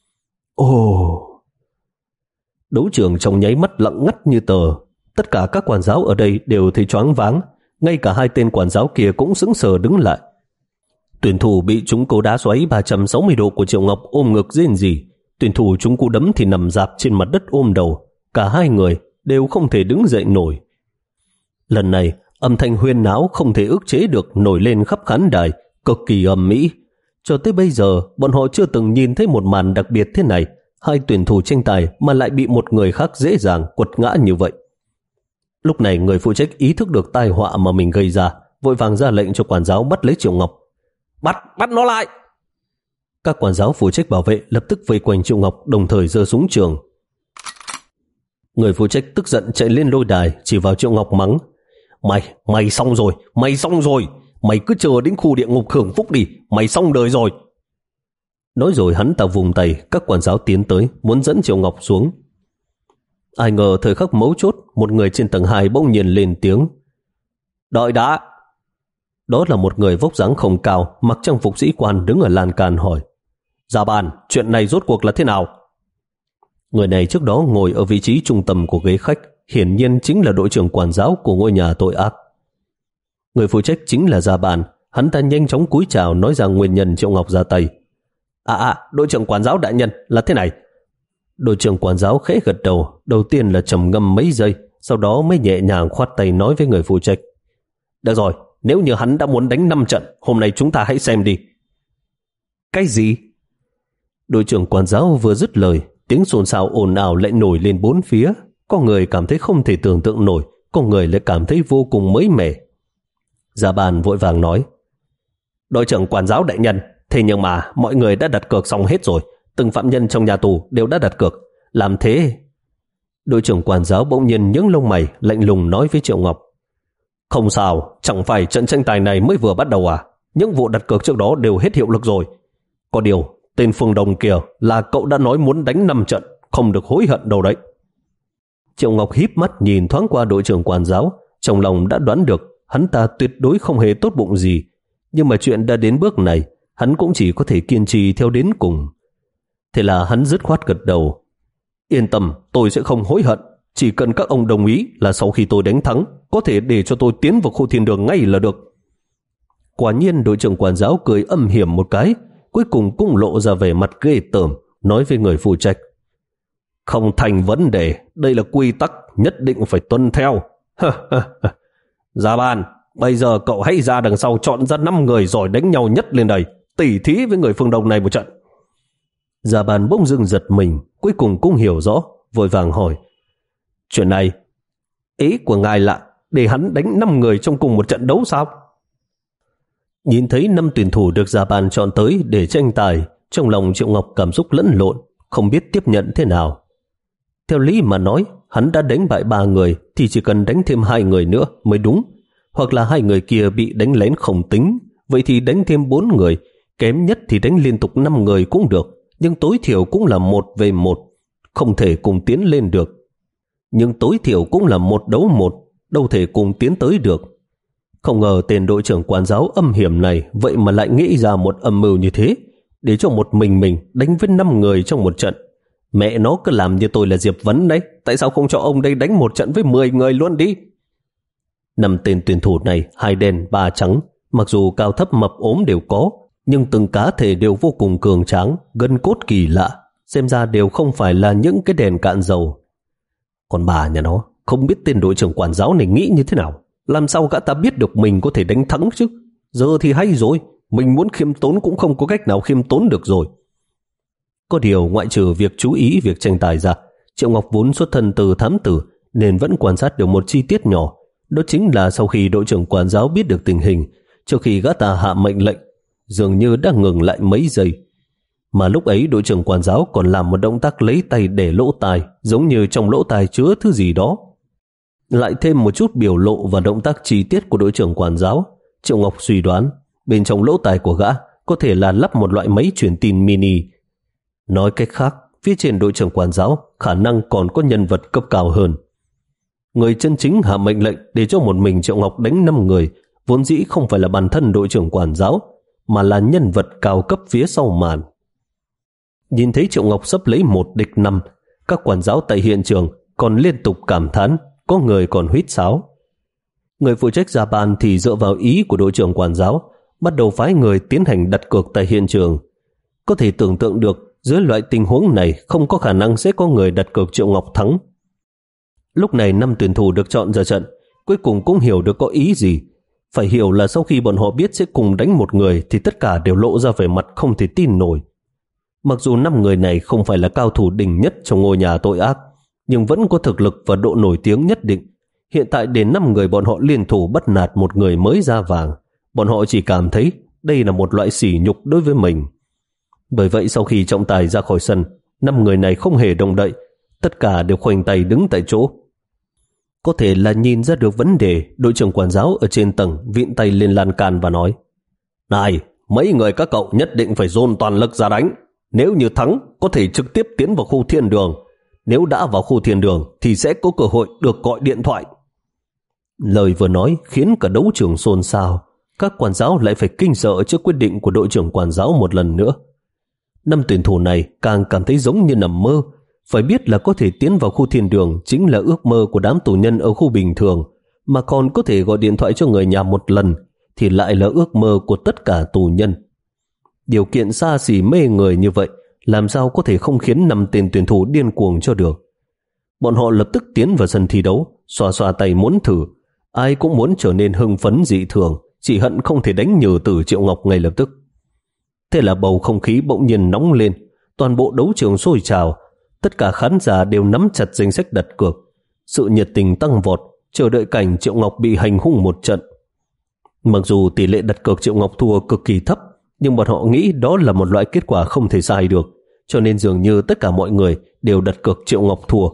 Ồ! Đấu trường trong nháy mắt lặng ngắt như tờ. Tất cả các quản giáo ở đây đều thấy choáng váng, ngay cả hai tên quản giáo kia cũng sững sờ đứng lại. Tuyển thủ bị trúng cú đá xoáy ba trăm sáu mươi độ của Triệu Ngọc ôm ngực rên rỉ, tuyển thủ trúng cú đấm thì nằm rạp trên mặt đất ôm đầu, cả hai người đều không thể đứng dậy nổi. Lần này âm thanh huyên náo không thể ức chế được nổi lên khắp khán đài, cực kỳ ầm ĩ. Cho tới bây giờ bọn họ chưa từng nhìn thấy một màn đặc biệt thế này, hai tuyển thủ tranh tài mà lại bị một người khác dễ dàng quật ngã như vậy. Lúc này người phụ trách ý thức được tai họa mà mình gây ra, vội vàng ra lệnh cho quản giáo bắt lấy Triệu Ngọc. Bắt, bắt nó lại! Các quản giáo phụ trách bảo vệ lập tức vây quanh Triệu Ngọc, đồng thời giơ súng trường. Người phụ trách tức giận chạy lên lôi đài, chỉ vào Triệu Ngọc mắng. Mày, mày xong rồi, mày xong rồi, mày cứ chờ đến khu địa ngục hưởng phúc đi, mày xong đời rồi. Nói rồi hắn ta vùng tay, các quản giáo tiến tới, muốn dẫn Triệu Ngọc xuống. Ai ngờ thời khắc mấu chốt, một người trên tầng hai bỗng nhiên lên tiếng. Đợi đã! Đó là một người vóc dáng không cao, mặc trang phục sĩ quan đứng ở lan can hỏi. Dạ bàn, chuyện này rốt cuộc là thế nào? Người này trước đó ngồi ở vị trí trung tâm của ghế khách, hiển nhiên chính là đội trưởng quản giáo của ngôi nhà tội ác. Người phụ trách chính là Dạ bàn, hắn ta nhanh chóng cúi chào nói ra nguyên nhân Triệu Ngọc ra tay. À à, đội trưởng quản giáo đại nhân, là thế này. Đội trưởng quản giáo khẽ gật đầu, đầu tiên là trầm ngâm mấy giây, sau đó mới nhẹ nhàng khoát tay nói với người phụ trách. Được rồi, nếu như hắn đã muốn đánh năm trận, hôm nay chúng ta hãy xem đi. Cái gì? Đội trưởng quản giáo vừa dứt lời, tiếng xôn xao ồn ào lại nổi lên bốn phía. Có người cảm thấy không thể tưởng tượng nổi, có người lại cảm thấy vô cùng mới mẻ. Dạ bàn vội vàng nói. Đội trưởng quản giáo đại nhân, thế nhưng mà mọi người đã đặt cược xong hết rồi, từng phạm nhân trong nhà tù đều đã đặt cược. Làm thế... Đội trưởng quản giáo bỗng nhiên nhướng lông mày, lạnh lùng nói với Triệu Ngọc. Không sao, chẳng phải trận tranh tài này mới vừa bắt đầu à? Những vụ đặt cược trước đó đều hết hiệu lực rồi. Có điều, tên Phương Đồng kia là cậu đã nói muốn đánh năm trận, không được hối hận đâu đấy. Triệu Ngọc híp mắt nhìn thoáng qua đội trưởng quản giáo, trong lòng đã đoán được hắn ta tuyệt đối không hề tốt bụng gì. Nhưng mà chuyện đã đến bước này, hắn cũng chỉ có thể kiên trì theo đến cùng. Thế là hắn dứt khoát gật đầu. Yên tâm, tôi sẽ không hối hận. Chỉ cần các ông đồng ý là sau khi tôi đánh thắng, có thể để cho tôi tiến vào khu thiên đường ngay là được. Quả nhiên đội trưởng quản giáo cười âm hiểm một cái, cuối cùng cũng lộ ra vẻ mặt ghê tởm, nói với người phụ trách. Không thành vấn đề, đây là quy tắc, nhất định phải tuân theo. Dạ bàn, bây giờ cậu hãy ra đằng sau chọn ra năm người giỏi đánh nhau nhất lên đây, tỉ thí với người Phương Đông này một trận. Dạ bàn bỗng dưng giật mình, cuối cùng cũng hiểu rõ, vội vàng hỏi. Chuyện này, ý của ngài là để hắn đánh năm người trong cùng một trận đấu sao? Nhìn thấy năm tuyển thủ được Dạ bàn chọn tới để tranh tài, trong lòng Triệu Ngọc cảm xúc lẫn lộn, không biết tiếp nhận thế nào. Theo lý mà nói, hắn đã đánh bại ba người thì chỉ cần đánh thêm hai người nữa mới đúng. Hoặc là hai người kia bị đánh lén không tính, vậy thì đánh thêm bốn người, kém nhất thì đánh liên tục năm người cũng được, nhưng tối thiểu cũng là một về một, không thể cùng tiến lên được. Nhưng tối thiểu cũng là một đấu một, đâu thể cùng tiến tới được. Không ngờ tên đội trưởng quản giáo âm hiểm này vậy mà lại nghĩ ra một âm mưu như thế, để cho một mình mình đánh với năm người trong một trận. Mẹ nó cứ làm như tôi là Diệp Vấn đấy. Tại sao không cho ông đây đánh một trận với mười người luôn đi? Năm tên tuyển thủ này, hai đen ba trắng, mặc dù cao thấp mập ốm đều có, nhưng từng cá thể đều vô cùng cường tráng, gân cốt kỳ lạ, xem ra đều không phải là những cái đèn cạn dầu. Còn bà nhà nó, không biết tên đội trưởng quản giáo này nghĩ như thế nào. Làm sao gã ta biết được mình có thể đánh thắng chứ? Giờ thì hay rồi, mình muốn khiêm tốn cũng không có cách nào khiêm tốn được rồi. Có điều ngoại trừ việc chú ý việc tranh tài ra, Triệu Ngọc vốn xuất thân từ thám tử nên vẫn quan sát được một chi tiết nhỏ. Đó chính là sau khi đội trưởng quản giáo biết được tình hình, trước khi gã ta hạ mệnh lệnh, dường như đã ngừng lại mấy giây. Mà lúc ấy đội trưởng quản giáo còn làm một động tác lấy tay để lỗ tai, giống như trong lỗ tai chứa thứ gì đó. Lại thêm một chút biểu lộ và động tác chi tiết của đội trưởng quản giáo, Triệu Ngọc suy đoán bên trong lỗ tai của gã có thể là lắp một loại máy truyền tin mini. Nói cách khác, phía trên đội trưởng quản giáo khả năng còn có nhân vật cấp cao hơn. Người chân chính hạ mệnh lệnh để cho một mình Triệu Ngọc đánh năm người vốn dĩ không phải là bản thân đội trưởng quản giáo, mà là nhân vật cao cấp phía sau màn. Nhìn thấy Triệu Ngọc sắp lấy một địch năm, các quản giáo tại hiện trường còn liên tục cảm thán, có người còn huýt sáo. Người phụ trách ra bàn thì dựa vào ý của đội trưởng quản giáo, bắt đầu phái người tiến hành đặt cược tại hiện trường. Có thể tưởng tượng được dưới loại tình huống này không có khả năng sẽ có người đặt cược Triệu Ngọc thắng. Lúc này năm tuyển thủ được chọn ra trận cuối cùng cũng hiểu được có ý gì. Phải hiểu là sau khi bọn họ biết sẽ cùng đánh một người thì tất cả đều lộ ra vẻ mặt không thể tin nổi. Mặc dù năm người này không phải là cao thủ đỉnh nhất trong ngôi nhà tội ác, nhưng vẫn có thực lực và độ nổi tiếng nhất định. Hiện tại đến năm người bọn họ liên thủ bắt nạt một người mới ra vàng, bọn họ chỉ cảm thấy đây là một loại sỉ nhục đối với mình. Bởi vậy sau khi trọng tài ra khỏi sân, năm người này không hề động đậy, tất cả đều khoanh tay đứng tại chỗ. Có thể là nhìn ra được vấn đề, đội trưởng quản giáo ở trên tầng vịn tay lên lan can và nói: "Này, mấy người các cậu nhất định phải dồn toàn lực ra đánh. Nếu như thắng, có thể trực tiếp tiến vào khu thiên đường. Nếu đã vào khu thiên đường thì sẽ có cơ hội được gọi điện thoại." Lời vừa nói khiến cả đấu trường xôn xao. Các quản giáo lại phải kinh sợ trước quyết định của đội trưởng quản giáo một lần nữa. Năm tuyển thủ này càng cảm thấy giống như nằm mơ. Phải biết là có thể tiến vào khu thiên đường chính là ước mơ của đám tù nhân ở khu bình thường, mà còn có thể gọi điện thoại cho người nhà một lần thì lại là ước mơ của tất cả tù nhân. Điều kiện xa xỉ mê người như vậy làm sao có thể không khiến năm tên tuyển thủ điên cuồng cho được. Bọn họ lập tức tiến vào sân thi đấu, xoa xoa tay muốn thử. Ai cũng muốn trở nên hưng phấn dị thường, chỉ hận không thể đánh nhừ tử Triệu Ngọc ngay lập tức. Thế là bầu không khí bỗng nhiên nóng lên, toàn bộ đấu trường sôi trào. Tất cả khán giả đều nắm chặt danh sách đặt cược. Sự nhiệt tình tăng vọt, chờ đợi cảnh Triệu Ngọc bị hành hung một trận. Mặc dù tỷ lệ đặt cược Triệu Ngọc thua cực kỳ thấp, nhưng bọn họ nghĩ đó là một loại kết quả không thể sai được, cho nên dường như tất cả mọi người đều đặt cược Triệu Ngọc thua.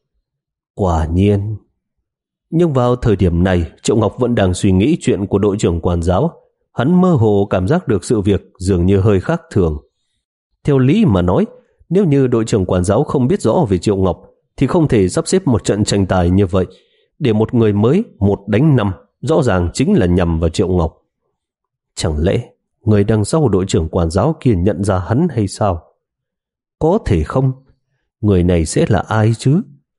Quả nhiên. Nhưng vào thời điểm này, Triệu Ngọc vẫn đang suy nghĩ chuyện của đội trưởng quản giáo. Hắn mơ hồ cảm giác được sự việc dường như hơi khác thường. Theo lý mà nói, nếu như đội trưởng quản giáo không biết rõ về Triệu Ngọc thì không thể sắp xếp một trận tranh tài như vậy. Để một người mới một đánh năm rõ ràng chính là nhằm vào Triệu Ngọc. Chẳng lẽ người đằng sau đội trưởng quản giáo kia nhận ra hắn hay sao? Có thể không? Người này sẽ là ai chứ?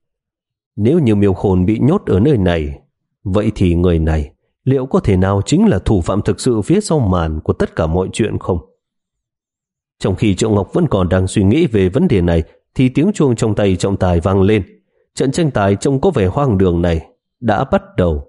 Nếu như Miêu Khôn bị nhốt ở nơi này, vậy thì người này liệu có thể nào chính là thủ phạm thực sự phía sau màn của tất cả mọi chuyện không? Trong khi Triệu Ngọc vẫn còn đang suy nghĩ về vấn đề này thì tiếng chuông trong tay trọng tài vang lên. Trận tranh tài trông có vẻ hoang đường này đã bắt đầu.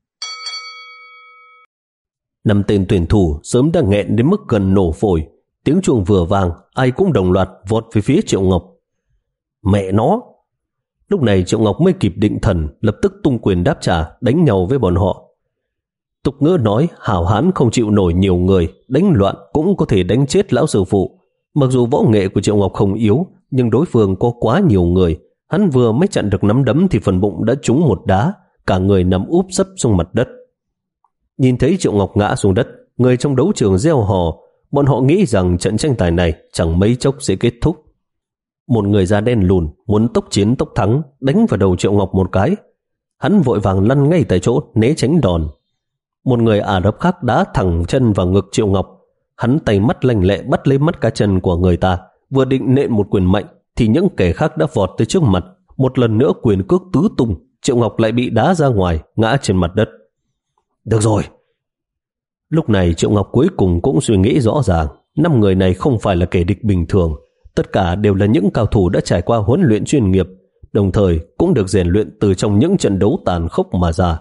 Năm tên tuyển thủ sớm đã nghẹn đến mức gần nổ phổi. Tiếng chuông vừa vang, ai cũng đồng loạt vọt về phía Triệu Ngọc. Mẹ nó! Lúc này Triệu Ngọc mới kịp định thần, lập tức tung quyền đáp trả, đánh nhau với bọn họ. Tục ngữ nói hảo hán không chịu nổi nhiều người, đánh loạn cũng có thể đánh chết lão sư phụ. Mặc dù võ nghệ của Triệu Ngọc không yếu, nhưng đối phương có quá nhiều người. Hắn vừa mới chặn được nắm đấm thì phần bụng đã trúng một đá, cả người nằm úp sấp xuống mặt đất. Nhìn thấy Triệu Ngọc ngã xuống đất, người trong đấu trường reo hò. Bọn họ nghĩ rằng trận tranh tài này chẳng mấy chốc sẽ kết thúc. Một người da đen lùn muốn tốc chiến tốc thắng, đánh vào đầu Triệu Ngọc một cái. Hắn vội vàng lăn ngay tại chỗ né tránh đòn. Một người Ả Rập khác đá thẳng chân vào ngực Triệu Ngọc. Hắn tay mắt lanh lẹ bắt lấy mắt cá chân của người ta, vừa định nện một quyền mạnh thì những kẻ khác đã vọt tới trước mặt. Một lần nữa quyền cước tứ tung, Triệu Ngọc lại bị đá ra ngoài, ngã trên mặt đất. Được rồi. Lúc này Triệu Ngọc cuối cùng cũng suy nghĩ rõ ràng, năm người này không phải là kẻ địch bình thường, tất cả đều là những cao thủ đã trải qua huấn luyện chuyên nghiệp, đồng thời cũng được rèn luyện từ trong những trận đấu tàn khốc mà ra.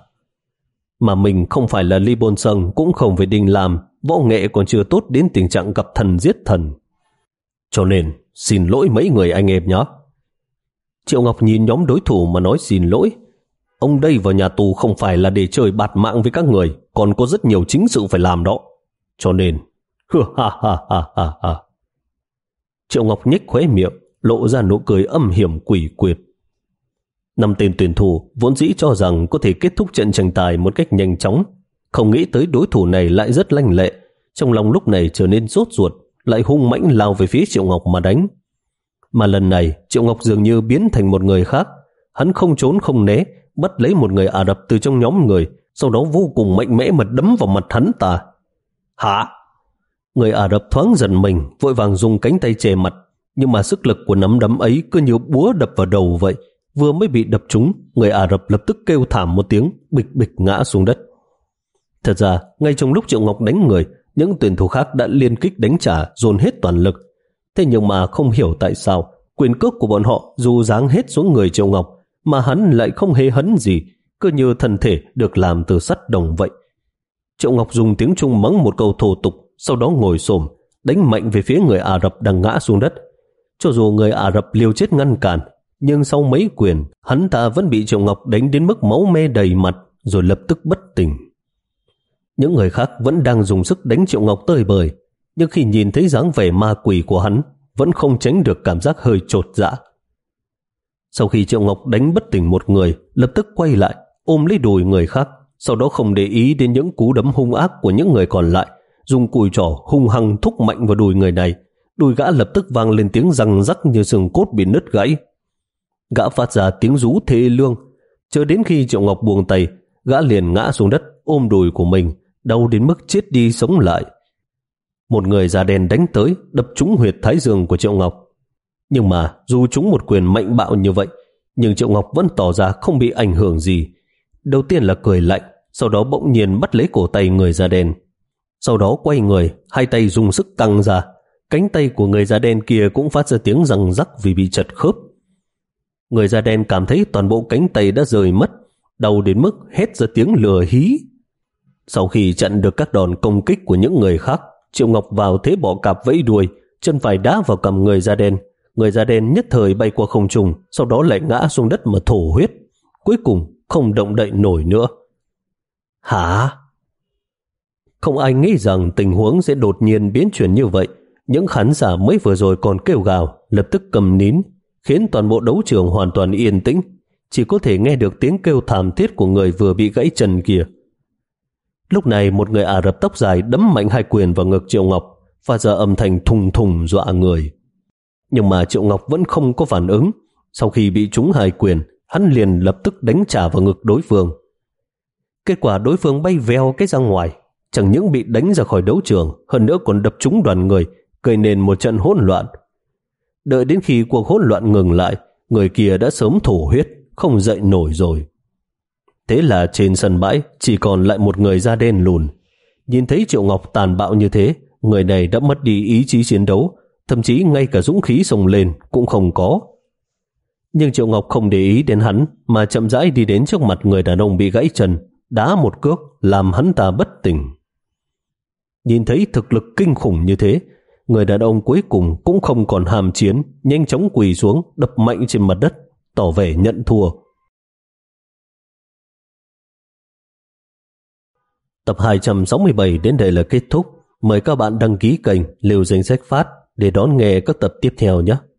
Mà mình không phải là Lee Bôn Sung, cũng không phải Đinh Lam, võ nghệ còn chưa tốt đến tình trạng gặp thần giết thần. Cho nên xin lỗi mấy người anh em nhé. Triệu Ngọc nhìn nhóm đối thủ mà nói xin lỗi. Ông đây vào nhà tù không phải là để chơi bạt mạng với các người, còn có rất nhiều chính sự phải làm đó. Cho nên ha ha ha ha ha. Triệu Ngọc nhếch khóe miệng, lộ ra nụ cười âm hiểm quỷ quyệt. Năm tên tuyển thủ vốn dĩ cho rằng có thể kết thúc trận tranh tài một cách nhanh chóng, không nghĩ tới đối thủ này lại rất lanh lệ, trong lòng lúc này trở nên sốt ruột, lại hung mãnh lao về phía Triệu Ngọc mà đánh. Mà lần này Triệu Ngọc dường như biến thành một người khác, hắn không trốn không né, bắt lấy một người Ả Rập từ trong nhóm người, sau đó vô cùng mạnh mẽ mà đấm vào mặt hắn ta. Hả? Người Ả Rập thoáng giật mình, vội vàng dùng cánh tay che mặt, nhưng mà sức lực của nắm đấm ấy cứ như búa đập vào đầu vậy. Vừa mới bị đập trúng, người Ả Rập lập tức kêu thảm một tiếng, bịch bịch ngã xuống đất. Thật ra, ngay trong lúc Triệu Ngọc đánh người, những tuyển thủ khác đã liên kích đánh trả, dồn hết toàn lực. Thế nhưng mà không hiểu tại sao, quyền cước của bọn họ dù giáng hết xuống người Triệu Ngọc, mà hắn lại không hề hấn gì, cứ như thân thể được làm từ sắt đồng vậy. Triệu Ngọc dùng tiếng Trung mắng một câu thô tục, sau đó ngồi xổm đánh mạnh về phía người Ả Rập đang ngã xuống đất. Cho dù người Ả Rập liều chết ngăn cản, nhưng sau mấy quyền, hắn ta vẫn bị Triệu Ngọc đánh đến mức máu me đầy mặt, rồi lập tức bất tỉnh. Những người khác vẫn đang dùng sức đánh Triệu Ngọc tơi bời, nhưng khi nhìn thấy dáng vẻ ma quỷ của hắn, vẫn không tránh được cảm giác hơi chột dạ. Sau khi Triệu Ngọc đánh bất tỉnh một người, lập tức quay lại, ôm lấy đùi người khác, sau đó không để ý đến những cú đấm hung ác của những người còn lại, dùng cùi trỏ hung hăng thúc mạnh vào đùi người này. Đùi gã lập tức vang lên tiếng răng rắc như xương cốt bị nứt gãy. Gã phát ra tiếng rú thê lương, chờ đến khi Triệu Ngọc buông tay, gã liền ngã xuống đất ôm đùi của mình, đau đến mức chết đi sống lại. Một người da đen đánh tới, đập trúng huyệt thái dương của Triệu Ngọc. Nhưng mà dù trúng một quyền mạnh bạo như vậy, nhưng Triệu Ngọc vẫn tỏ ra không bị ảnh hưởng gì. Đầu tiên là cười lạnh, sau đó bỗng nhiên bắt lấy cổ tay người da đen. Sau đó quay người, hai tay dùng sức căng ra. Cánh tay của người da đen kia cũng phát ra tiếng răng rắc vì bị chật khớp. Người da đen cảm thấy toàn bộ cánh tay đã rời mất, đau đến mức hét ra tiếng lừa hí. Sau khi chặn được các đòn công kích của những người khác, Triệu Ngọc vào thế bỏ cạp vẫy đuôi, chân phải đá vào cằm người da đen. Người da đen nhất thời bay qua không trung, sau đó lại ngã xuống đất mà thổ huyết, cuối cùng không động đậy nổi nữa. Hả? Không ai nghĩ rằng tình huống sẽ đột nhiên biến chuyển như vậy. Những khán giả mới vừa rồi còn kêu gào, lập tức cầm nín, khiến toàn bộ đấu trường hoàn toàn yên tĩnh, chỉ có thể nghe được tiếng kêu thảm thiết của người vừa bị gãy chân kia. Lúc này một người Ả Rập tóc dài đấm mạnh hai quyền vào ngực Triệu Ngọc, phát ra âm thanh thùng thùng dọa người. Nhưng mà Triệu Ngọc vẫn không có phản ứng. Sau khi bị trúng hai quyền, hắn liền lập tức đánh trả vào ngực đối phương. Kết quả đối phương bay veo cái ra ngoài, chẳng những bị đánh ra khỏi đấu trường, hơn nữa còn đập trúng đoàn người, gây nên một trận hỗn loạn. Đợi đến khi cuộc hỗn loạn ngừng lại, người kia đã sớm thổ huyết, không dậy nổi rồi. Thế là trên sân bãi chỉ còn lại một người da đen lùn. Nhìn thấy Triệu Ngọc tàn bạo như thế, người này đã mất đi ý chí chiến đấu, thậm chí ngay cả dũng khí xông lên cũng không có. Nhưng Triệu Ngọc không để ý đến hắn, mà chậm rãi đi đến trước mặt người đàn ông bị gãy chân, đá một cước làm hắn ta bất tỉnh. Nhìn thấy thực lực kinh khủng như thế, người đàn ông cuối cùng cũng không còn hàm chiến, nhanh chóng quỳ xuống đập mạnh trên mặt đất, tỏ vẻ nhận thua. Tập hai trăm sáu mươi bảy đến đây là kết thúc. Mời các bạn đăng ký kênh Liều Danh Sách Phát để đón nghe các tập tiếp theo nhé.